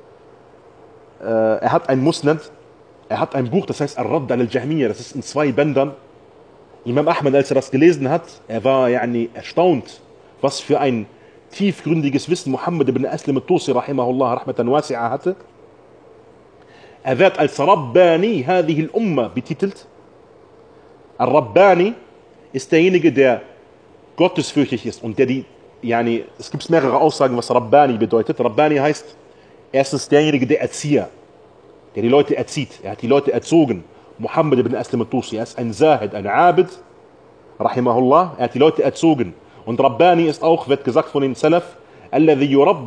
Er hat ein Musnad. Er hat ein Buch, das heißt Ar-Radd al-Jahmiyya. Das ist in 2 Bändern. Imam Ahmed, als er das gelesen hat, er war erstaunt, was für ein tiefgründiges Wissen Muhammad ibn Aslam al-Tusi rahimahullah rahmatan wasi'a hatte. Er wird als Rabbani hadhihi al-Umma betitelt. Ar-Rabbani ist derjenige, der gottesfürchtig ist und es gibt mehrere Aussagen, was Rabbani bedeutet. Rabbani heißt erstens derjenige, der Erzieher, der die Leute erzieht. Er hat die Leute erzogen. Muhammad ibn Aslam al-Tusi, er ist ein Zahid, ein Abid, rahimahullah, er hat die Leute erzogen. Und Rabbani ist auch, wird gesagt von den Salaf, alladhi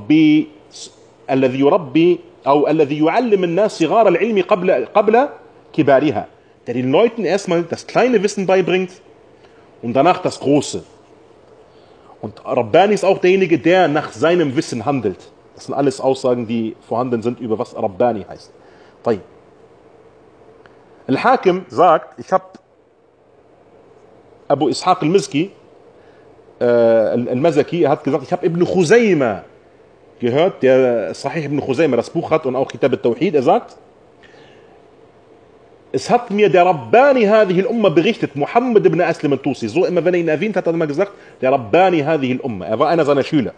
yu'allim an-nas sighar al-ilmi qabla kibariha, der den Leuten erstmal das kleine Wissen beibringt und danach das große. Und Rabbani ist auch derjenige, der nach seinem Wissen handelt. Das sind alles Aussagen, die vorhanden sind, über was Rabbani heißt. Al-Hakim sagt, ich habe Abu Ishaq al-Mizki, al-Mazaki, er hat gesagt, ich habe Ibn Khuzayma gehört, der Sahih Ibn Khuzayma das Buch hat und auch Kitab al-Tawhid. Er sagt, es hat mir der Rabbani hadhihi al-Umma berichtet, Muhammad ibn Aslam al-Tusi. So immer, wenn er ihn erwähnt hat, hat er immer gesagt, der Rabbani hadhihi al-Umma. Er war einer seiner Schüler.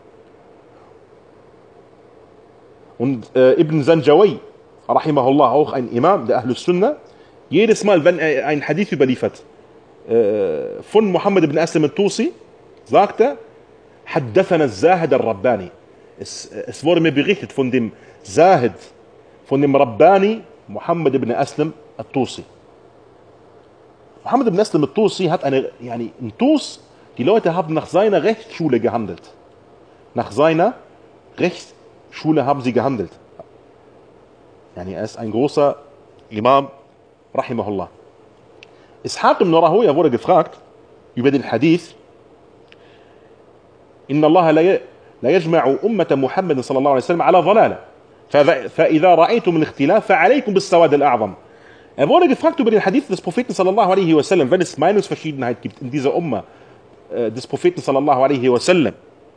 Und Ibn Zanjawi, rahimahullah, auch ein Imam der Ahl Sunnah, jedes Mal, wenn er einen Hadith überliefert von Muhammad ibn Aslam al-Tusi, sagt er, Haddathana al-Zahid al-Rabbani. Es wurde mir berichtet von dem Zahid, von dem Rabbani, Muhammad ibn Aslam al-Tusi. Muhammad ibn Aslam al-Tusi hat in Tus Die Leute haben nach seiner Rechtsschule gehandelt. Nach seiner Rechtsschule haben sie gehandelt. Yani er ist ein großer Imam, rahimahullah. Ishaq ibn Rahuya wurde gefragt über den Hadith: Inna Allah la yajma'u ummata Muhammadin sallallahu alaihi wasallam ala dhalala. فإذا رأيتم الاختلاف فعليكم بالسواد الأعظم. Er wurde gefragt über den Hadith des Propheten sallallahu alaihi wasallam, wenn es Meinungsverschiedenheit gibt in dieser Umma des Propheten sallallahu alaihi wasallam,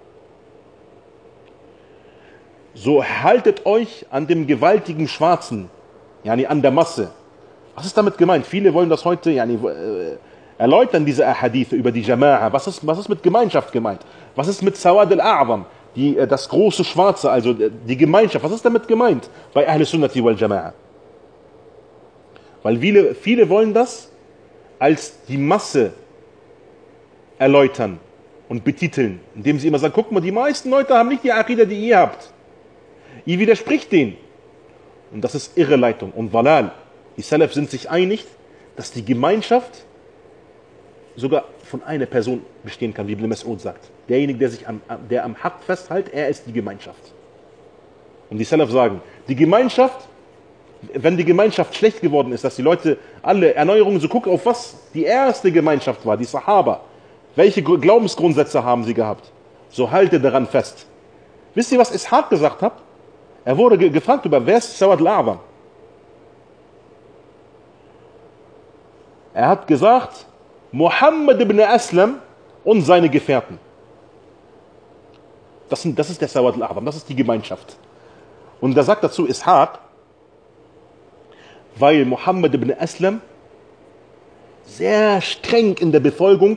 so haltet euch an dem gewaltigen Schwarzen, yani an der Masse. Was ist damit gemeint? Viele wollen das heute erläutern, diese Ahadith über die Jama'a. Was ist mit Gemeinschaft gemeint? Was ist mit Sawad al-A'zam, das große Schwarze, also die Gemeinschaft? Was ist damit gemeint bei Ahl Sunnati wal Jama'a? Weil viele wollen das als die Masse erläutern und betiteln, indem sie immer sagen, guck mal, die meisten Leute haben nicht die Aqidah, die ihr habt. Ihr widerspricht denen. Und das ist Irreleitung und Dalal. Die Salaf sind sich einig, dass die Gemeinschaft sogar von einer Person bestehen kann, wie Ibn Mas'ud sagt. Derjenige, der am Haqq festhält, er ist die Gemeinschaft. Und die Salaf sagen, die Gemeinschaft, wenn die Gemeinschaft schlecht geworden ist, dass die Leute alle Erneuerungen, so guck auf was die erste Gemeinschaft war, die Sahaba. Welche Glaubensgrundsätze haben sie gehabt? So halte daran fest. Wisst ihr, was Ishaq gesagt hat? Er wurde gefragt über, wer ist Sawad al-A'zam? Er hat gesagt, Muhammad ibn Aslam und seine Gefährten. Das ist der Sawad al-A'zam, das ist die Gemeinschaft. Und da sagt dazu Ishaq, weil Muhammad ibn Aslam sehr streng in der Befolgung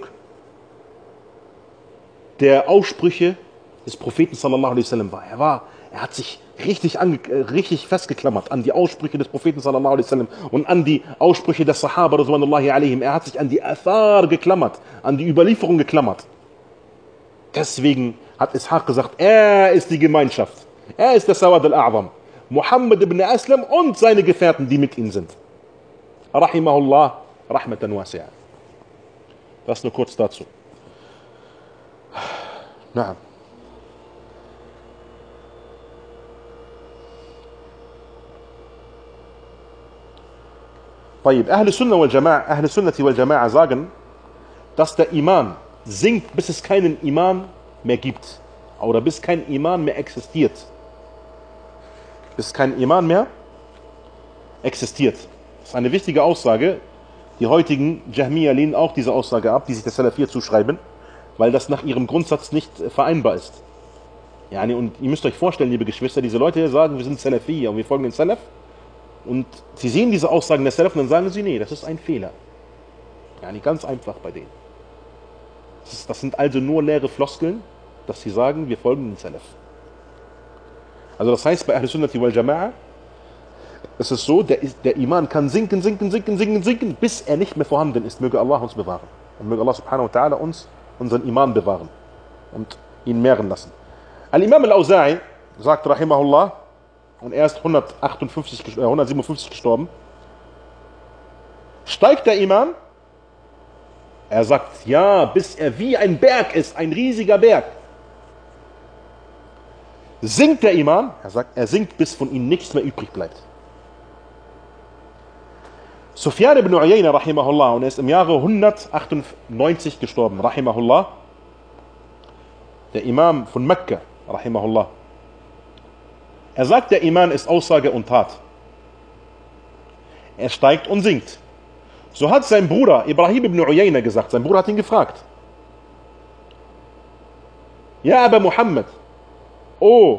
der Aussprüche des Propheten sallallahu alaihi wasallam war. Er hat sich richtig festgeklammert an die Aussprüche des Propheten sallallahu alaihi wasallam und an die Aussprüche der Sahaba radhiyallahu alaihim. Er hat sich an die Athar geklammert, an die Überlieferung geklammert. Deswegen hat Ishaq gesagt, er ist die Gemeinschaft. Er ist der Sawad al-A'zam. Muhammad ibn Aslam und seine Gefährten, die mit ihm sind. Rahimahullah, rahmatan wasi'a. Das nur kurz dazu. Na. Ahl Sunnah wal Jama'a sagen, dass der Iman sinkt, bis es keinen Iman mehr gibt. Oder bis kein Iman mehr existiert. Bis kein Iman mehr existiert. Das ist eine wichtige Aussage. Die heutigen Jahmiya lehnen auch diese Aussage ab, die sich der Salafiyya zuschreiben, weil das nach ihrem Grundsatz nicht vereinbar ist. Und ihr müsst euch vorstellen, liebe Geschwister, diese Leute sagen, wir sind Salafiyya und wir folgen den Salaf. Und sie sehen diese Aussagen der Salaf und dann sagen sie, nee, das ist ein Fehler. Ganz einfach bei denen. Das sind also nur leere Floskeln, dass sie sagen, wir folgen den Salaf. Also das heißt, bei Ahl Sunnati wal Jama'a ist es so, der Iman kann sinken, bis er nicht mehr vorhanden ist. Möge Allah uns bewahren. Und möge Allah subhanahu wa ta'ala uns unseren Iman bewahren und ihn mehren lassen. Al-Imam al-Awza'i sagt, rahimahullah, und er ist 157 gestorben, steigt der Iman? Er sagt, ja, bis er wie ein Berg ist, ein riesiger Berg. Sinkt der Iman? Er sagt, er sinkt, bis von ihm nichts mehr übrig bleibt. Sufyan ibn Uyayna, rahimahullah, und er ist im Jahre 198 gestorben, rahimahullah. Der Imam von Mekka, rahimahullah. Er sagt, der Iman ist Aussage und Tat. Er steigt und sinkt. So hat sein Bruder Ibrahim ibn Uyayna gesagt, sein Bruder hat ihn gefragt. Ja, Abu Muhammad, oh,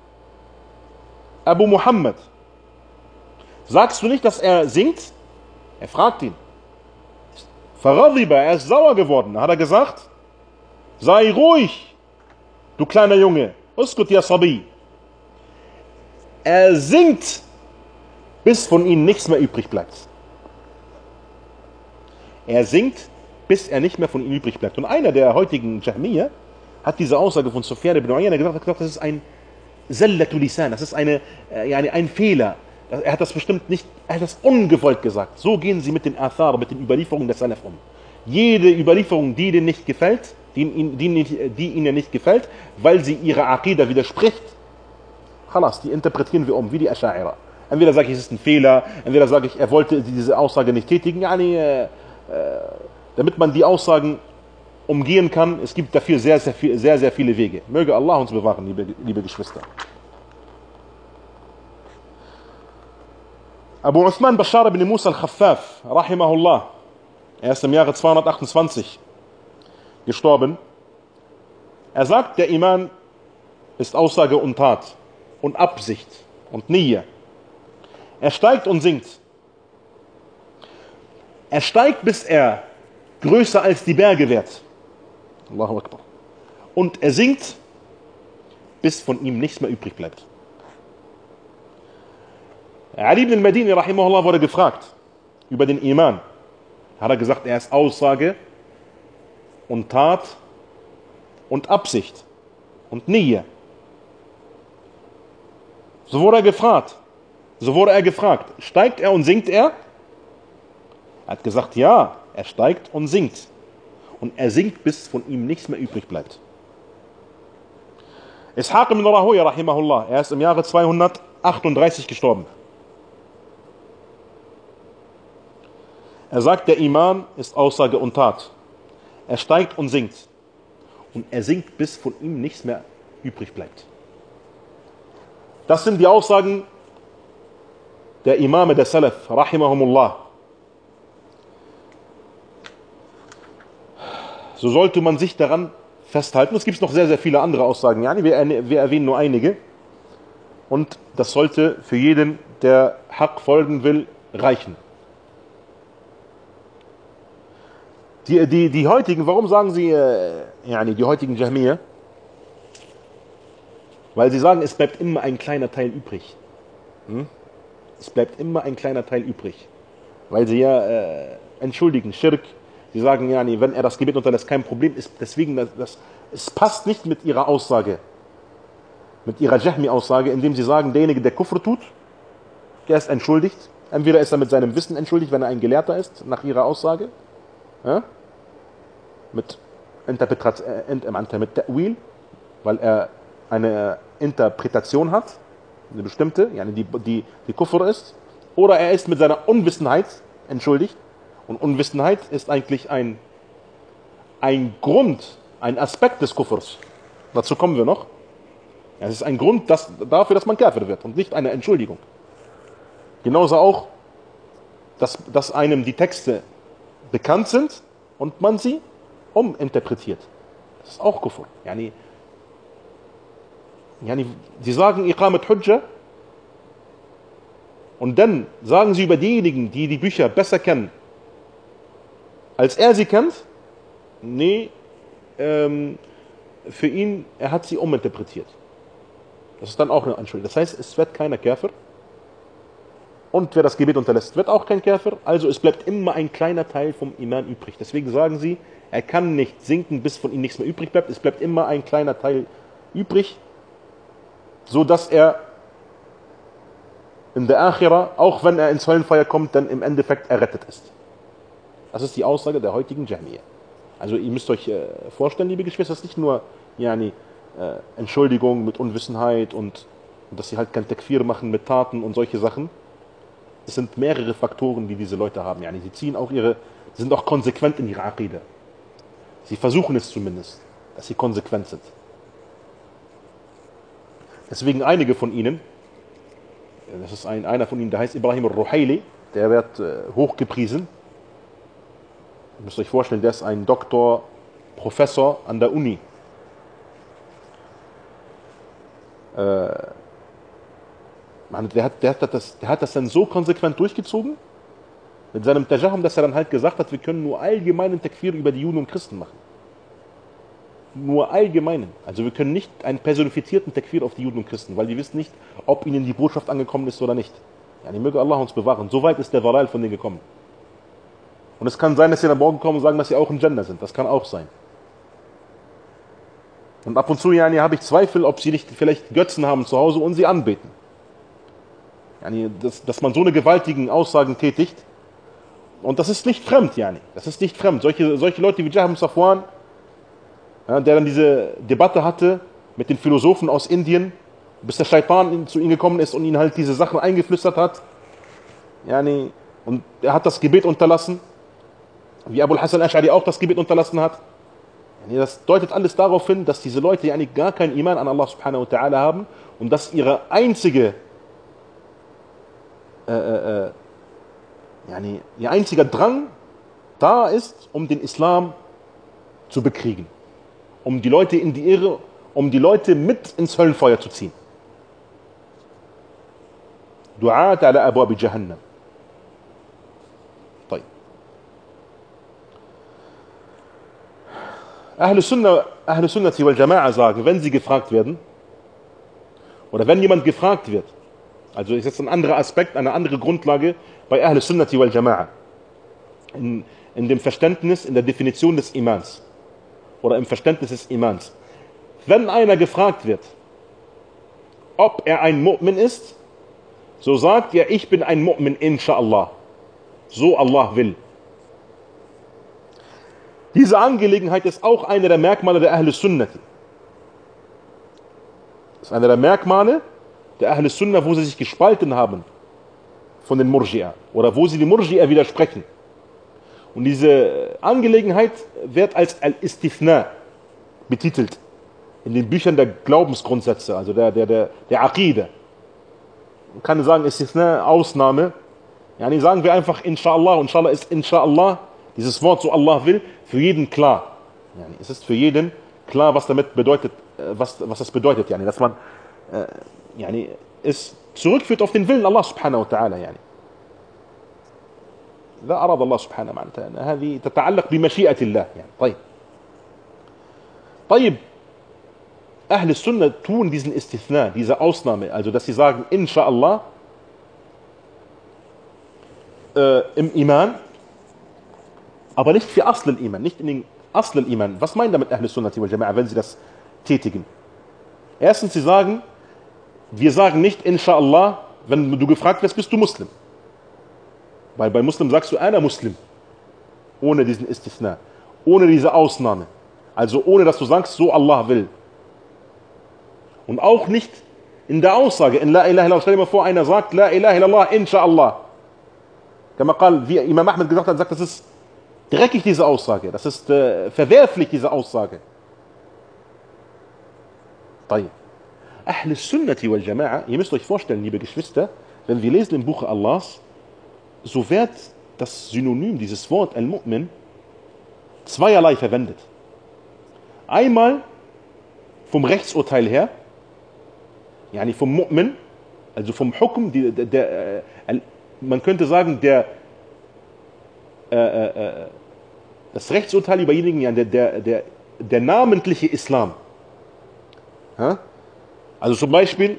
Abu Muhammad, sagst du nicht, dass er singt? Er fragt ihn. Faradhiba, er ist sauer geworden. Hat er gesagt, sei ruhig, du kleiner Junge. Uskut ya Sabi. Er singt, bis von ihm nichts mehr übrig bleibt. Er singt, bis er nicht mehr von ihm übrig bleibt. Und einer der heutigen Jahmiya hat diese Aussage von Sufyan ibn Uyayna gesagt, das ist ein Zallatu Lisan, das ist ein Fehler. Er hat das bestimmt nicht, er hat das ungewollt gesagt. So gehen sie mit den Athar, mit den Überlieferungen des Salaf um. Jede Überlieferung, die denen nicht gefällt, die ihnen nicht gefällt, weil sie ihrer Aqidah widerspricht, khalas, die interpretieren wir um, wie die Asha'ira. Entweder sage ich, es ist ein Fehler, entweder sage ich, er wollte diese Aussage nicht tätigen, damit man die Aussagen umgehen kann. Es gibt dafür sehr viele Wege. Möge Allah uns bewahren, liebe Geschwister. Abu Uthman Bashar ibn Musa al-Khaffaf, rahimahullah, er ist im Jahre 228 gestorben. Er sagt, der Iman ist Aussage und Tat und Absicht und Niyya. Er steigt und sinkt. Er steigt, bis er größer als die Berge wird. Allahu Akbar. Und er sinkt, bis von ihm nichts mehr übrig bleibt. Ali ibn al-Madini, rahimahullah, wurde gefragt über den Iman. Hat er gesagt, er ist Aussage und Tat und Absicht und Niyya. So wurde er gefragt, steigt er und sinkt er? Er hat gesagt, ja, er steigt und sinkt. Und er sinkt, bis von ihm nichts mehr übrig bleibt. Ishaq ibn Rahuya, rahimahullah, er ist im Jahre 238 gestorben. Er sagt, der Iman ist Aussage und Tat. Er steigt und sinkt. Und er sinkt, bis von ihm nichts mehr übrig bleibt. Das sind die Aussagen der Imame der Salaf, rahimahumullah. So sollte man sich daran festhalten. Es gibt noch sehr viele andere Aussagen. Wir erwähnen nur einige. Und das sollte für jeden, der Haqq folgen will, reichen. Die heutigen, warum sagen sie, die heutigen Jahmiyyah? Weil sie sagen, es bleibt immer ein kleiner Teil übrig. Es bleibt immer ein kleiner Teil übrig. Weil sie entschuldigen, Schirk. Sie sagen, wenn er das Gebet unterlässt, kein Problem ist. Deswegen, es passt nicht mit ihrer Aussage. Mit ihrer Jahmi-Aussage, indem sie sagen, derjenige, der Kufr tut, der ist entschuldigt. Entweder ist er mit seinem Wissen entschuldigt, wenn er ein Gelehrter ist, nach ihrer Aussage. Mit Ta'wil, weil er eine Interpretation hat, eine bestimmte, die Kufr ist, oder er ist mit seiner Unwissenheit entschuldigt. Und Unwissenheit ist eigentlich ein Grund, ein Aspekt des Kufrs. Dazu kommen wir noch. Es ist ein Grund dafür, dass man Kafir wird und nicht eine Entschuldigung. Genauso auch, dass einem die Texte bekannt sind und man sie uminterpretiert. Das ist auch Kufr. Sie sagen Iqamat Hujja und dann sagen sie über diejenigen, die die Bücher besser kennen, als er sie kennt, für ihn, er hat sie uminterpretiert. Das ist dann auch eine Anschuldigung. Das heißt, es wird keiner Kafir. Und wer das Gebet unterlässt, wird auch kein Kafir. Also es bleibt immer ein kleiner Teil vom Iman übrig. Deswegen sagen sie, er kann nicht sinken, bis von ihm nichts mehr übrig bleibt. Es bleibt immer ein kleiner Teil übrig, so dass er in der Akhira, auch wenn er ins Höllenfeuer kommt, dann im Endeffekt errettet ist. Das ist die Aussage der heutigen Jahmiyyah. Also ihr müsst euch vorstellen, liebe Geschwister, es ist nicht nur Entschuldigung mit Unwissenheit und dass sie halt kein Takfir machen mit Taten und solche Sachen. Es sind mehrere Faktoren, die diese Leute haben. Sie sind auch konsequent in ihrer Aqidah. Sie versuchen es zumindest, dass sie konsequent sind. Deswegen einige von ihnen, das ist einer von ihnen, der heißt Ibrahim al-Ruhaili, der wird hochgepriesen. Ihr müsst euch vorstellen, der ist ein Doktor, Professor an der Uni. Der hat das dann so konsequent durchgezogen, mit seinem Tajahum, dass er dann halt gesagt hat, wir können nur allgemeinen Takfir über die Juden und Christen machen. Nur allgemeinen. Also wir können nicht einen personifizierten Takfir auf die Juden und Christen, weil die wissen nicht, ob ihnen die Botschaft angekommen ist oder nicht. Möge Allah uns bewahren. So weit ist der Dalal von denen gekommen. Und es kann sein, dass sie dann morgen kommen und sagen, dass sie auch im Jannah sind. Das kann auch sein. Und ab und zu habe ich Zweifel, ob sie nicht vielleicht Götzen haben zu Hause und sie anbeten. Dass man so eine gewaltigen Aussagen tätigt. Und das ist nicht fremd, Das ist nicht fremd. Solche Leute wie Jahm Safwan, ja, der dann diese Debatte hatte mit den Philosophen aus Indien, bis der Scheitan zu ihm gekommen ist und ihn halt diese Sachen eingeflüstert hat. Yani, und er hat das Gebet unterlassen, wie Abu al-Hasan al-Ash'ari auch das Gebet unterlassen hat. Yani, das deutet alles darauf hin, dass diese Leute yani gar keinen Iman an Allah subhanahu wa ta'ala haben und dass ihre einzige yani, ihr einziger Drang da ist, um den Islam zu bekriegen, um die Leute in die Irre, um die Leute mit ins Höllenfeuer zu ziehen. Du'at ala abwab Jahannam. طيب. Ahl Sunnati wal Jama'a sagen, wenn sie gefragt werden, oder wenn jemand gefragt wird, also ist jetzt ein anderer Aspekt, eine andere Grundlage bei Ahl Sunnati wal Jama'a, in dem Verständnis, in der Definition des Imans, oder im Verständnis des Imans. Wenn einer gefragt wird, ob er ein Mu'min ist, so sagt er, ich bin ein Mu'min, inshallah. So Allah will. Diese Angelegenheit ist auch eine der Merkmale der Ahl Sunnati. Das ist eine der Merkmale der Ahl Sunnah, wo sie sich gespalten haben von den Murji'a oder wo sie die Murji'a widersprechen. Und diese Angelegenheit wird als Al-Istithna betitelt in den Büchern der Glaubensgrundsätze, also der Aqida. Man kann sagen, Istithna, Ausnahme. Yani sagen wir einfach Inshallah, und Inshallah ist Inshallah, dieses Wort, so Allah will, für jeden klar. Yani es ist für jeden klar, was damit bedeutet, was das bedeutet, yani, dass man yani, es zurückführt auf den Willen Allah subhanahu wa ta'ala. Yani. إذا أراد الله سبحانه وتعالى هذه تتعلق بمشيئة الله يعني. طيب Ahl Sunnah tun diesen Istithna, diese Ausnahme, also dass sie sagen Inshallah im Iman, aber nicht für Asl al-Iman, nicht in den Asl al-Iman. Was meint damit Ahl Sunnah wal Jama'a, wenn sie das tätigen? Erstens, sie sagen, wir sagen nicht Inshallah, wenn du gefragt wirst, bist du Muslim. Weil bei Muslim sagst du einer Muslim, ohne diesen Istithna, ohne diese Ausnahme, also ohne dass du sagst, so Allah will. Und auch nicht in der Aussage, in La ilaha illallah. Stell dir mal vor, einer sagt, La ilaha illallah, inshallah. Wie Imam Ahmed gesagt hat, sagt, das ist dreckig, diese Aussage. Das ist verwerflich, diese Aussage. طيب. Ahl Sunnati wal Jama'a, ihr müsst euch vorstellen, liebe Geschwister, wenn wir lesen im Buche Allahs, so wird das Synonym, dieses Wort Al-Mu'min, zweierlei verwendet. Einmal vom Rechtsurteil her, yani vom Mu'min, also vom Hukm, man könnte sagen, das Rechtsurteil über diejenigen, ja, der namentliche Islam. Ja? Also zum Beispiel,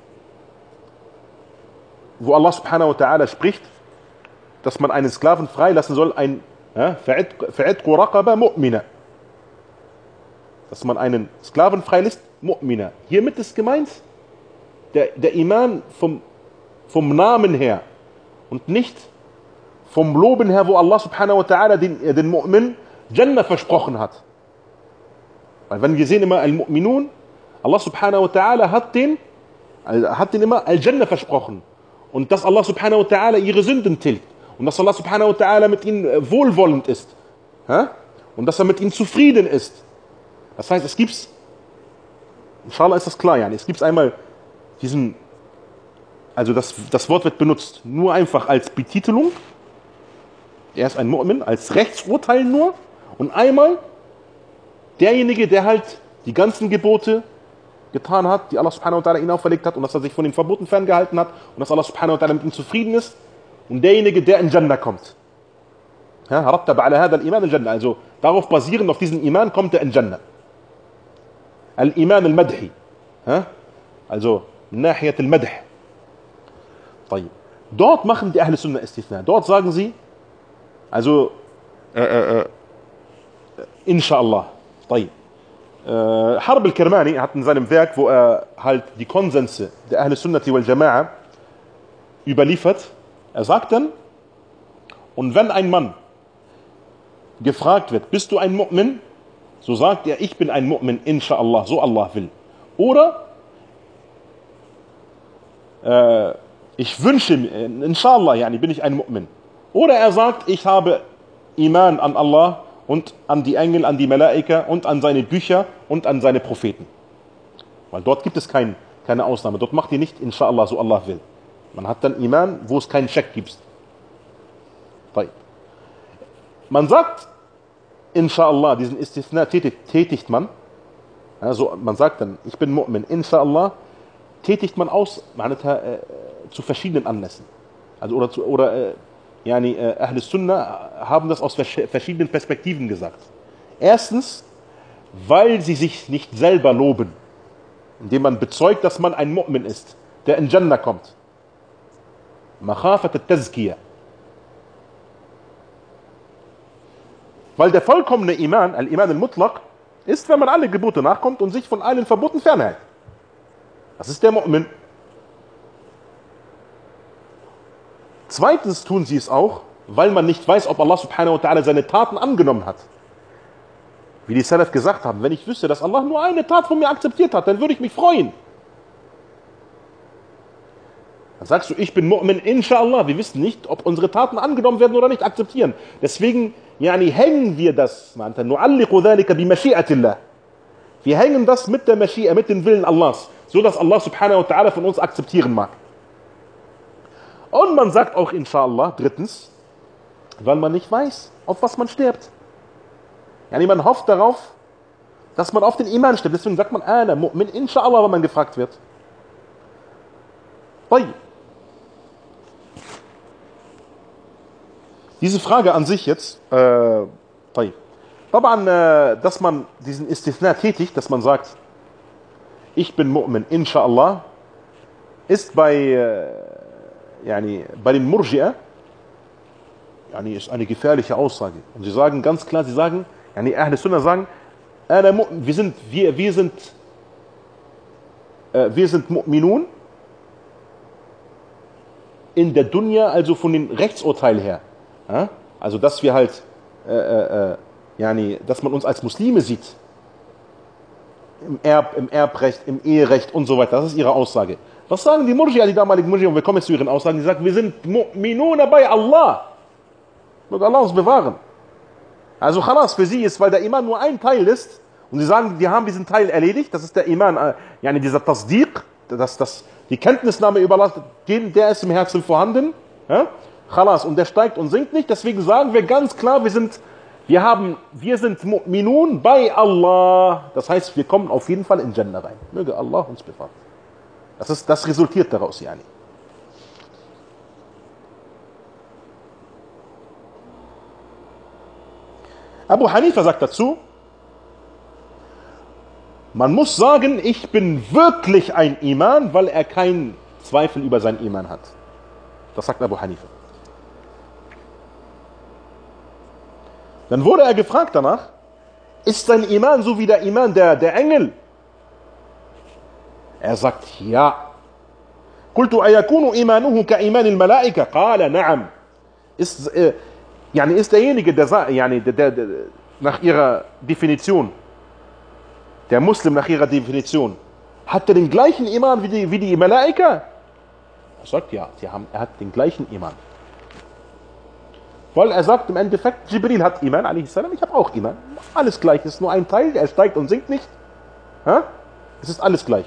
wo Allah subhanahu wa ta'ala spricht, dass man einen Sklaven freilassen soll, fa'idqu raqaba mu'mina. Dass man einen Sklaven freilässt, mu'mina. Hiermit ist gemeint, der Iman vom Namen her und nicht vom Loben her, wo Allah subhanahu wa ta'ala den Mu'min Jannah versprochen hat. Weil wenn wir sehen immer Al-Mu'minun, Allah subhanahu wa ta'ala hat den immer Al-Jannah versprochen. Und dass Allah subhanahu wa ta'ala ihre Sünden tilgt. Und dass Allah subhanahu wa ta'ala mit ihnen wohlwollend ist. Und dass er mit ihnen zufrieden ist. Das heißt, es gibt, inshallah ist das klar, yani, es gibt einmal diesen, also das Wort wird benutzt nur einfach als Betitelung, er ist ein Mu'min, als Rechtsurteil nur, und einmal derjenige, der halt die ganzen Gebote getan hat, die Allah subhanahu wa ta'ala ihn auferlegt hat, und dass er sich von den Verboten ferngehalten hat, und dass Allah subhanahu wa ta'ala mit ihm zufrieden ist, und derjenige, der in Jannah kommt. Also darauf basierend, auf diesen Iman kommt er in Jannah. Al-Iman al-Madhi. Also Nahiyat al-Madh. Dort machen die Ahl Sunnah Istithna. Dort sagen sie, also Inshallah. Harb al-Kirmani hat in seinem Werk, wo er halt die Konsense der Ahl Sunnati wal Jama'a überliefert, er sagt dann, und wenn ein Mann gefragt wird, bist du ein Mu'min? so sagt er, ich bin ein Mu'min, inshallah, so Allah will. Oder ich wünsche mir, inshallah, yani, bin ich ein Mu'min. Oder er sagt, ich habe Iman an Allah und an die Engel, an die Malaika und an seine Bücher und an seine Propheten. Weil dort gibt es keine Ausnahme. Dort macht ihr nicht, inshallah, so Allah will. Man hat dann Iman, wo es keinen Scheck gibt. Man sagt, inshallah, diesen Istithna tätigt man. Also man sagt dann, ich bin Mu'min, inshallah, tätigt man aus, zu verschiedenen Anlässen. Also Ahl Sunnah haben das aus verschiedenen Perspektiven gesagt. Erstens, weil sie sich nicht selber loben, indem man bezeugt, dass man ein Mu'min ist, der in Jannah kommt. Makhafat al-Tazkiyah. Weil der vollkommene Iman, al-Iman al-Mutlaq, ist, wenn man alle Gebote nachkommt und sich von allen Verboten fernhält. Das ist der Mu'min. Zweitens tun sie es auch, weil man nicht weiß, ob Allah subhanahu wa ta'ala seine Taten angenommen hat. Wie die Salaf gesagt haben, wenn ich wüsste, dass Allah nur eine Tat von mir akzeptiert hat, dann würde ich mich freuen. Dann sagst du, ich bin Mu'min, inshallah. Wir wissen nicht, ob unsere Taten angenommen werden oder nicht, akzeptieren. Deswegen hängen wir das. Wir hängen das mit der Mashi'a, mit dem Willen Allahs, so dass Allah subhanahu wa ta'ala von uns akzeptieren mag. Und man sagt auch inshallah, drittens, weil man nicht weiß, auf was man stirbt. Man hofft darauf, dass man auf den Iman stirbt. Deswegen sagt man, ana mu'min, inshallah, wenn man gefragt wird. Diese Frage an sich jetzt, dass man diesen Istithna tätigt, dass man sagt, ich bin Mu'min, inshallah, ist bei den Murji'a, ist eine gefährliche Aussage. Und sie sagen ganz klar, Ahl Sunnah sagen, wir sind Mu'minun in der Dunya, also von den Rechtsurteilen her. Also dass wir halt, dass man uns als Muslime sieht, im Erbrecht, im Eherecht und so weiter. Das ist ihre Aussage. Was sagen die Murji'a, die damaligen Murji'a? Und wir kommen jetzt zu ihren Aussagen. Die sagen, wir sind Mu'minuna bei Allah. Möge Allah uns bewahren. Also Khalas für sie ist, weil der Iman nur ein Teil ist, und sie sagen, die haben diesen Teil erledigt, das ist der Iman, dieser Tasdiq, die Kenntnisnahme über Allah, der ist im Herzen vorhanden. Khalas, und der steigt und sinkt nicht. Deswegen sagen wir ganz klar, wir sind Mu'minun bei Allah. Das heißt, wir kommen auf jeden Fall in Jannah rein. Möge Allah uns bewahren. Das resultiert daraus, Abu Hanifa sagt dazu, man muss sagen, ich bin wirklich ein Iman, weil er keinen Zweifel über sein Iman hat. Das sagt Abu Hanifa. Dann wurde er gefragt danach, ist sein Iman so wie der Iman der Engel? Er sagt, ja. قلت أيكون إيمانه كإيمان الملائكة؟ قال نعم. Ist derjenige, der nach ihrer Definition, der Muslim nach ihrer Definition, hat er den gleichen Iman wie die Malaika? Er sagt, ja, er hat den gleichen Iman. Weil er sagt im Endeffekt, Jibril hat Iman, a.s., ich habe auch Iman. Alles gleich, es ist nur ein Teil, er steigt und sinkt nicht. Es ist alles gleich.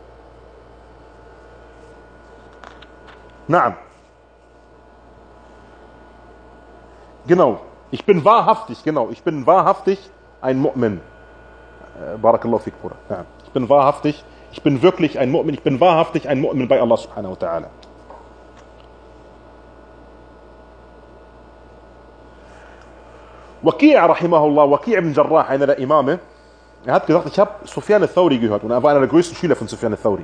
Naam. Genau, ich bin wahrhaftig ein Mu'min. Barakallahu fik, Bruder. Ja. Ich bin wirklich ein Mu'min, ich bin wahrhaftig ein Mu'min bei Allah subhanahu wa ta'ala. Waqi' rahimahullah, Waqi' ibn Jarrah, einer der Imame, er hat gesagt, ich habe Sufyan al-Thawri gehört und er war einer der größten Schüler von Sufyan al-Thawri.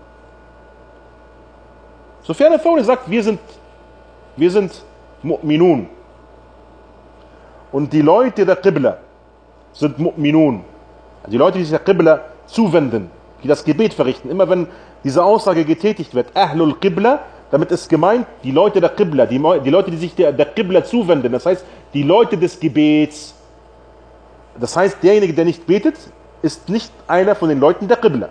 Sufyan al-Thawri sagt, wir sind Mu'minun. Und die Leute der Qibla sind Mu'minun. Die Leute, die sich der Qibla zuwenden, die das Gebet verrichten. Immer wenn diese Aussage getätigt wird, Ahlul Qibla, damit ist gemeint, die Leute der Qibla, die Leute, die sich der Qibla zuwenden. Das heißt, die Leute des Gebets. Das heißt, derjenige, der nicht betet, ist nicht einer von den Leuten der Qibla.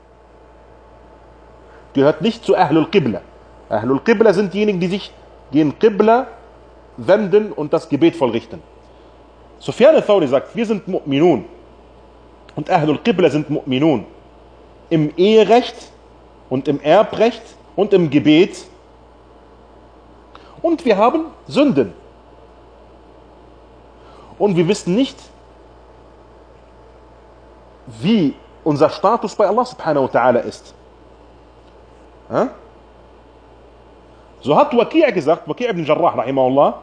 Gehört nicht zu Ahlul Qibla. Ahlul Qibla sind diejenigen, die sich gegen Qibla wenden und das Gebet vollrichten. Sufyan al-Thawri sagt, wir sind Mu'minun. Und Ahlul Qibla sind Mu'minun. Im Eherecht und im Erbrecht und im Gebet. Und wir haben Sünden. Und wir wissen nicht, wie unser Status bei Allah subhanahu wa ta'ala ist. So hat Waki' gesagt, Waki' ibn Jarrah, rahimahullah,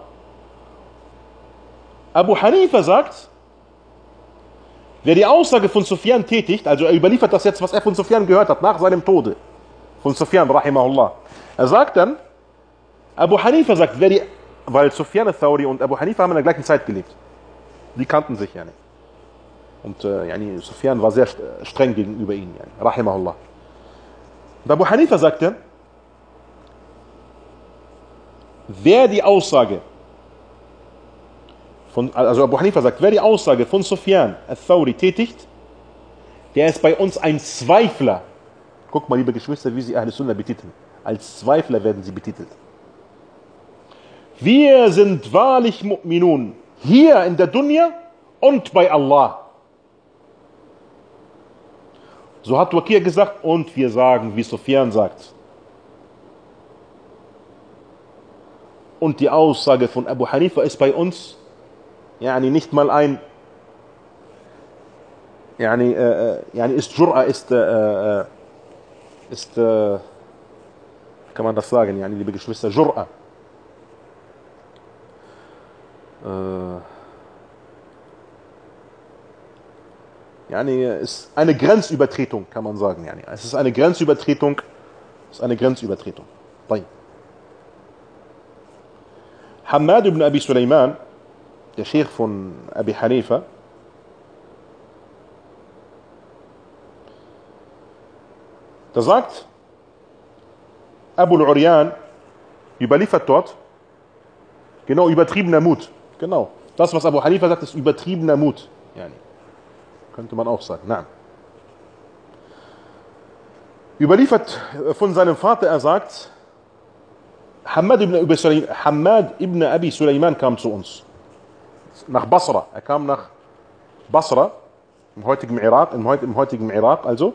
Abu Hanifa sagt, wer die Aussage von Sufyan tätigt, also er überliefert das jetzt, was er von Sufyan gehört hat, nach seinem Tode, von Sufyan, rahimahullah. Er sagt dann, Abu Hanifa sagt, weil Sufyan al-Thawri und Abu Hanifa haben in der gleichen Zeit gelebt. Die kannten sich ja nicht. Und Sufyan war sehr streng gegenüber ihnen, rahimahullah. Und Abu Hanifa sagte, wer die Aussage von Sufyan al-Thawri tätigt, der ist bei uns ein Zweifler. Guck mal, liebe Geschwister, wie sie Ahl Sunnah betiteln. Als Zweifler werden sie betitelt. Wir sind wahrlich Mu'minun, hier in der Dunya und bei Allah. So hat Waki' gesagt, und wir sagen, wie Sufyan sagt. Und die Aussage von Abu Hanifa ist bei uns nicht mal ein ist Jur'a, kann man das sagen, liebe Geschwister, Jur'a. Ist eine Grenzübertretung, kann man sagen. Es ist eine Grenzübertretung. Hammad ibn Abi Sulaiman, der Sheikh von Abi Hanifa, da sagt, Abu al-Uryan überliefert dort, genau, übertriebener Mut. Genau, das, was Abu Hanifa sagt, ist übertriebener Mut. Könnte man auch sagen. Nein. Überliefert von seinem Vater, er sagt, Hammad ibn Abi Sulaiman kam zu uns. Nach Basra. Er kam nach Basra, im heutigen Irak, also.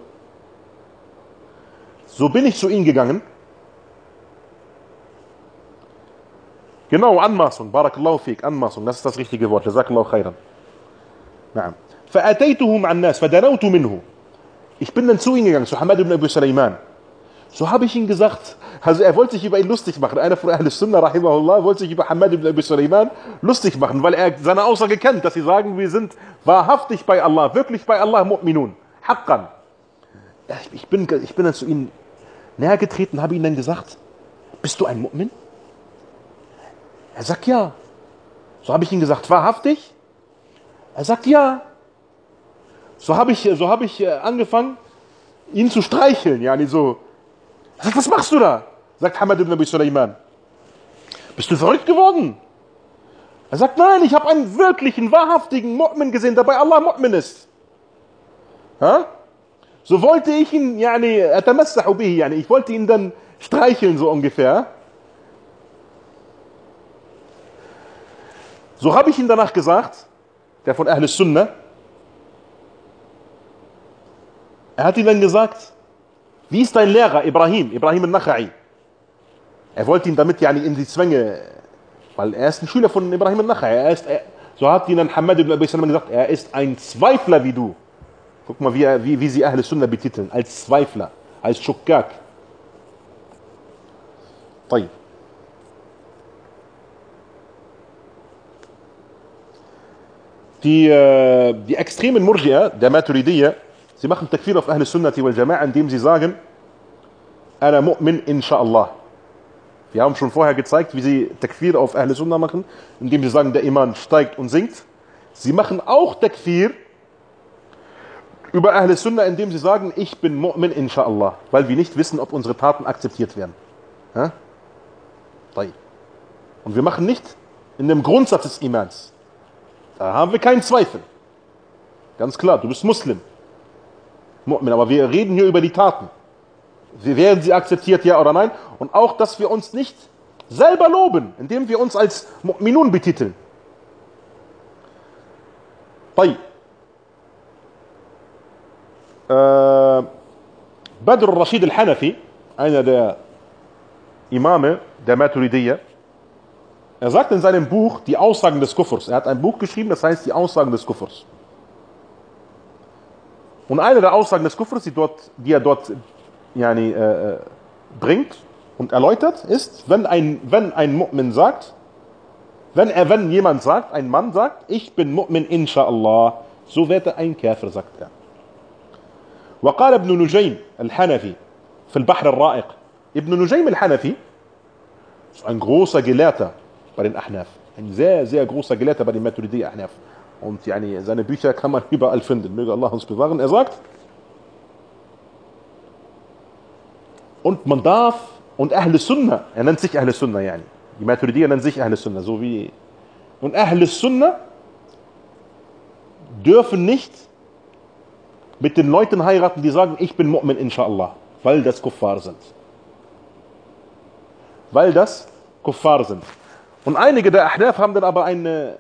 So bin ich zu ihm gegangen. Genau, Anmaßung. Barakallahu fik. Anmaßung, das ist das richtige Wort. Jazakallahu khairan. Naam. فأتيته مع الناس فدنوت منه. Ich bin dann zu ihm gegangen, zu Hammad ibn Abi Sulaiman. So habe ich ihm gesagt, also er wollte sich über ihn lustig machen. Einer von Ahl Sunnah, rahimahullah, wollte sich über Hammad ibn Abi Sulaiman lustig machen, weil er seine Aussage kennt, dass sie sagen, wir sind wahrhaftig bei Allah, wirklich bei Allah Mu'minun. Haqqan. Ich bin dann zu ihm näher getreten, habe ihm dann gesagt, bist du ein Mu'min? Er sagt ja. So habe ich ihm gesagt, wahrhaftig? Er sagt ja. So habe ich angefangen, ihn zu streicheln. So. Er sagt, was machst du da? Sagt Hammad ibn Abi Sulaiman. Bist du verrückt geworden? Er sagt, nein, ich habe einen wirklichen, wahrhaftigen Mu'min gesehen, der bei Allah Mu'min ist. So wollte ich ihn, ich wollte ihn dann streicheln, so ungefähr. So habe ich ihn danach gesagt, der von Ahl Sunnah. Er hat ihm dann gesagt, wie ist dein Lehrer, Ibrahim al-Nakha'i? Er wollte ihn damit in die Zwänge, weil er ist ein Schüler von Ibrahim al-Nakha'i. So hat ihn dann Hammad ibn Abi Sulaiman gesagt, er ist ein Zweifler wie du. Guck mal, wie sie Ahl Sunnah betiteln, als Zweifler, als Schukkak. طيب. Die extremen Murji'a, der Maturidiyya, sie machen Takfir auf Ahl Sunnati wal Jama'a, indem sie sagen, Ana Mu'min inshallah. Wir haben schon vorher gezeigt, wie sie Takfir auf Ahl Sunnah machen, indem sie sagen, der Iman steigt und sinkt. Sie machen auch Takfir über Ahl Sunnah, indem sie sagen, ich bin Mu'min inshallah, weil wir nicht wissen, ob unsere Taten akzeptiert werden. Und wir machen nicht in dem Grundsatz des Imans. Da haben wir keinen Zweifel. Ganz klar, du bist Muslim. Mu'min, aber wir reden hier über die Taten. Werden sie akzeptiert, ja oder nein? Und auch, dass wir uns nicht selber loben, indem wir uns als Mu'minun betiteln. طيب. Badr al-Rashid al-Hanafi, einer der Imame der Maturidiyya, er sagt in seinem Buch die Aussagen des Kufrs. Er hat ein Buch geschrieben, das heißt die Aussagen des Kufrs. Und eine der Aussagen des Kufrs, die er dort bringt und erläutert, ist, wenn ein Mu'min sagt, wenn jemand sagt, ein Mann sagt, ich bin Mu'min inshallah, so wird er ein Kafir, sagt er. وقال ابن نجيم الحنفي في البحر الرائق. Ibn Nujaym al-Hanafi ist ein großer Gelehrter bei den Ahnaf. Ein sehr, sehr großer Gelehrter bei den Maturidiyya Ahnaf. Und seine Bücher kann man überall finden. Möge Allah uns bewahren. Er sagt, und man darf, und Ahl Sunnah, er nennt sich Ahl Sunnah, die Maturidiyya nennt sich Ahl Sunnah, und Ahl Sunnah dürfen nicht mit den Leuten heiraten, die sagen, ich bin Mu'min inshallah, weil das Kuffar sind. Und einige der Ahnaf haben dann aber eine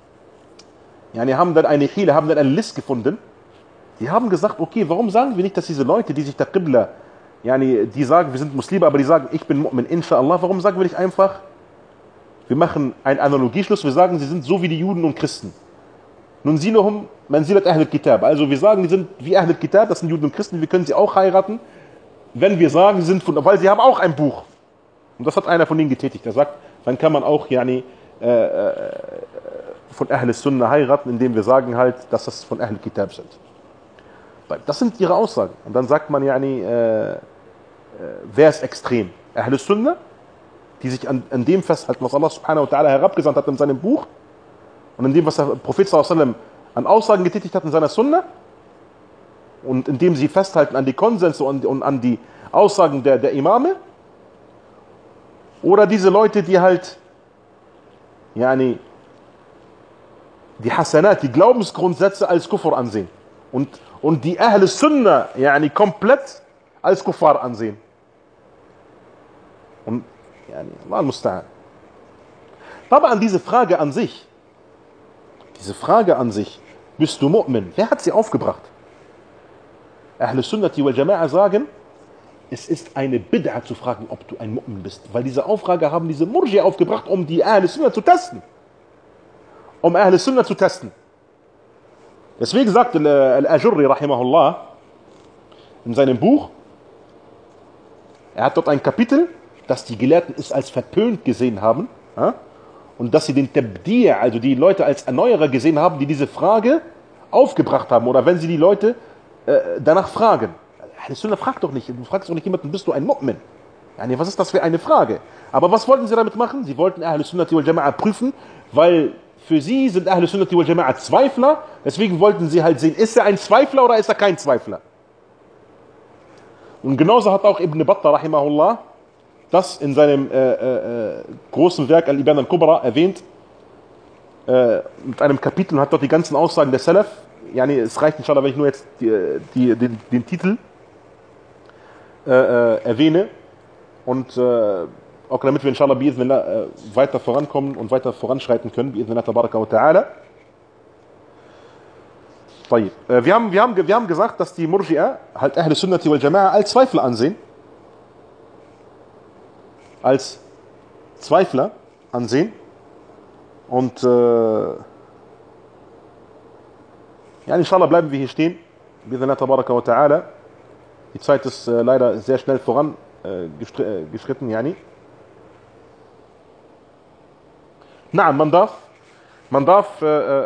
Hile, haben dann eine List gefunden. Die haben gesagt, okay, warum sagen wir nicht, dass diese Leute, die sich der Qibla, die sagen, wir sind Muslime, aber die sagen, ich bin Mu'min inshallah, warum sagen wir nicht einfach, wir machen einen Analogieschluss, wir sagen, sie sind so wie die Juden und Christen. Nun sinuhum manzilat Ahl al-Kitab. Also wir sagen, die sind wie Ahl al-Kitab, das sind Juden und Christen, wir können sie auch heiraten, wenn wir sagen, sie sind weil sie haben auch ein Buch. Und das hat einer von ihnen getätigt. Er sagt, dann kann man auch von Ahl Sunnah heiraten, indem wir sagen halt, dass das von Ahl Kitab sind. Das sind ihre Aussagen. Und dann sagt man wer ist extrem? Ahl Sunnah, die sich an dem festhalten, was Allah subhanahu wa ta'ala herabgesandt hat in seinem Buch und in dem, was der Prophet sallallahu alaihi wasallam an Aussagen getätigt hat in seiner Sunnah und indem sie festhalten an die Konsense und an die Aussagen der Imame, oder diese Leute, die halt die Hasanat, die Glaubensgrundsätze als Kufr ansehen und die Ahl Sunnah komplett als Kuffar ansehen. Und Allah al-Musta'an. Aber an diese Frage an sich, bist du Mu'min? Wer hat sie aufgebracht? Ahl Sunnati wal Jama'a sagen, es ist eine Bid'a zu fragen, ob du ein Mu'min bist. Weil diese Aufrage haben diese Murji aufgebracht, um die Ahl Sunnah zu testen. Deswegen sagt Al-Ajurri rahimahullah in seinem Buch, er hat dort ein Kapitel, dass die Gelehrten es als verpönt gesehen haben, und dass sie den Tabdi', also die Leute als Erneuerer gesehen haben, die diese Frage aufgebracht haben, oder wenn sie die Leute danach fragen. Ahl Sunnah fragt doch nicht, du fragst doch nicht jemanden, bist du ein Mu'min? Was ist das für eine Frage? Aber was wollten sie damit machen? Sie wollten Ahl Sunnati wal Jama'a prüfen, weil für sie sind Ahl Sunnati wal Jama'a Zweifler, deswegen wollten sie halt sehen, ist er ein Zweifler oder ist er kein Zweifler? Und genauso hat auch Ibn Battah rahimahullah das in seinem großen Werk Al-Ibana al-Kubra erwähnt, mit einem Kapitel, und hat dort die ganzen Aussagen der Salaf, es reicht inshallah, wenn ich nur jetzt den Titel erwähne, und auch damit wir inshallah weiter vorankommen und weiter voranschreiten können, bi'idhnillah tabaraka wa ta'ala. Wir haben gesagt, dass die Murji'a halt Ahl Sunnati wal Jama'a als Zweifler ansehen. Und inshallah bleiben wir hier stehen. Bi'idhnillah tabaraka wa ta'ala. Die Zeit ist leider sehr schnell vorangeschritten, Man darf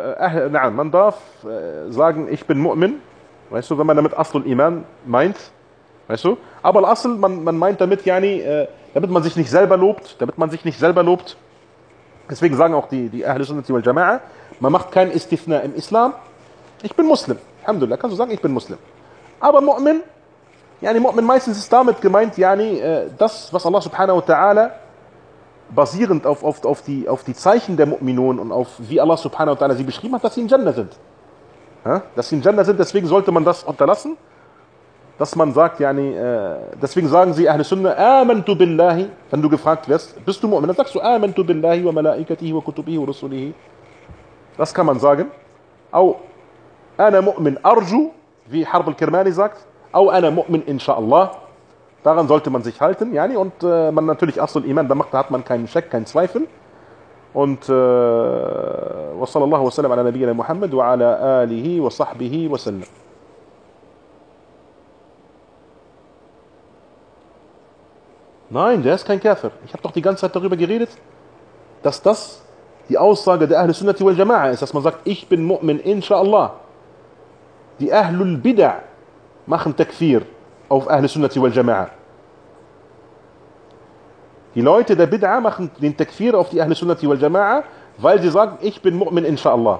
sagen, ich bin Mu'min, weißt du, wenn man damit Asl al-Iman meint, weißt du, aber Al-Asl, man meint damit, damit man sich nicht selber lobt, deswegen sagen auch die Ahl Sunnati wal Jama'a, man macht keinen Istithna im Islam, ich bin Muslim, Alhamdulillah, kannst du sagen, ich bin Muslim. Aber Mu'min, Mu'min meistens ist damit gemeint, das, was Allah subhanahu wa ta'ala basierend auf die Zeichen der Mu'minun und auf wie Allah subhanahu wa ta'ala sie beschrieben hat, dass sie in Jannah sind. Ja? Dass sie im Jannah sind, deswegen sollte man das unterlassen, dass man sagt, yani, deswegen sagen sie Ahl Sunnah, amantu billahi, wenn du gefragt wirst, bist du Mu'min, dann sagst du amantu billahi wa malaikatihi wa kutubihi wa rusulihi. Das kann man sagen. Au ana mu'min arju, wie Harb al-Kirmani sagt, au ana mu'min insha'Allah. Daran sollte man sich halten, yani, und man natürlich Asl Iman, da hat man keinen Scheck, keinen Zweifel. Und wa sallallahu wa sallam ala nabiyyina Muhammad wa ala alihi wa sahbihi wa sallam. Nein, der ist kein Kafir. Ich habe doch die ganze Zeit darüber geredet, dass das die Aussage der Ahl Sunnati wal Jama'a ist, dass man sagt, ich bin Mu'min, inshallah. Die Ahlul Bid'a machen Takfir auf Ahl Sunnati wal Jama'a. Die Leute der Bid'a machen den Takfir auf die Ahl Sunnati wal Jama'a, weil sie sagen, ich bin Mu'min, inshallah.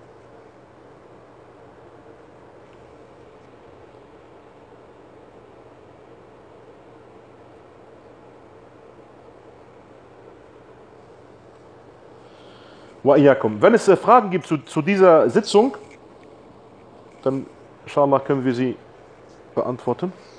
Wenn es Fragen gibt zu dieser Sitzung, dann inshallah können wir sie beantworten.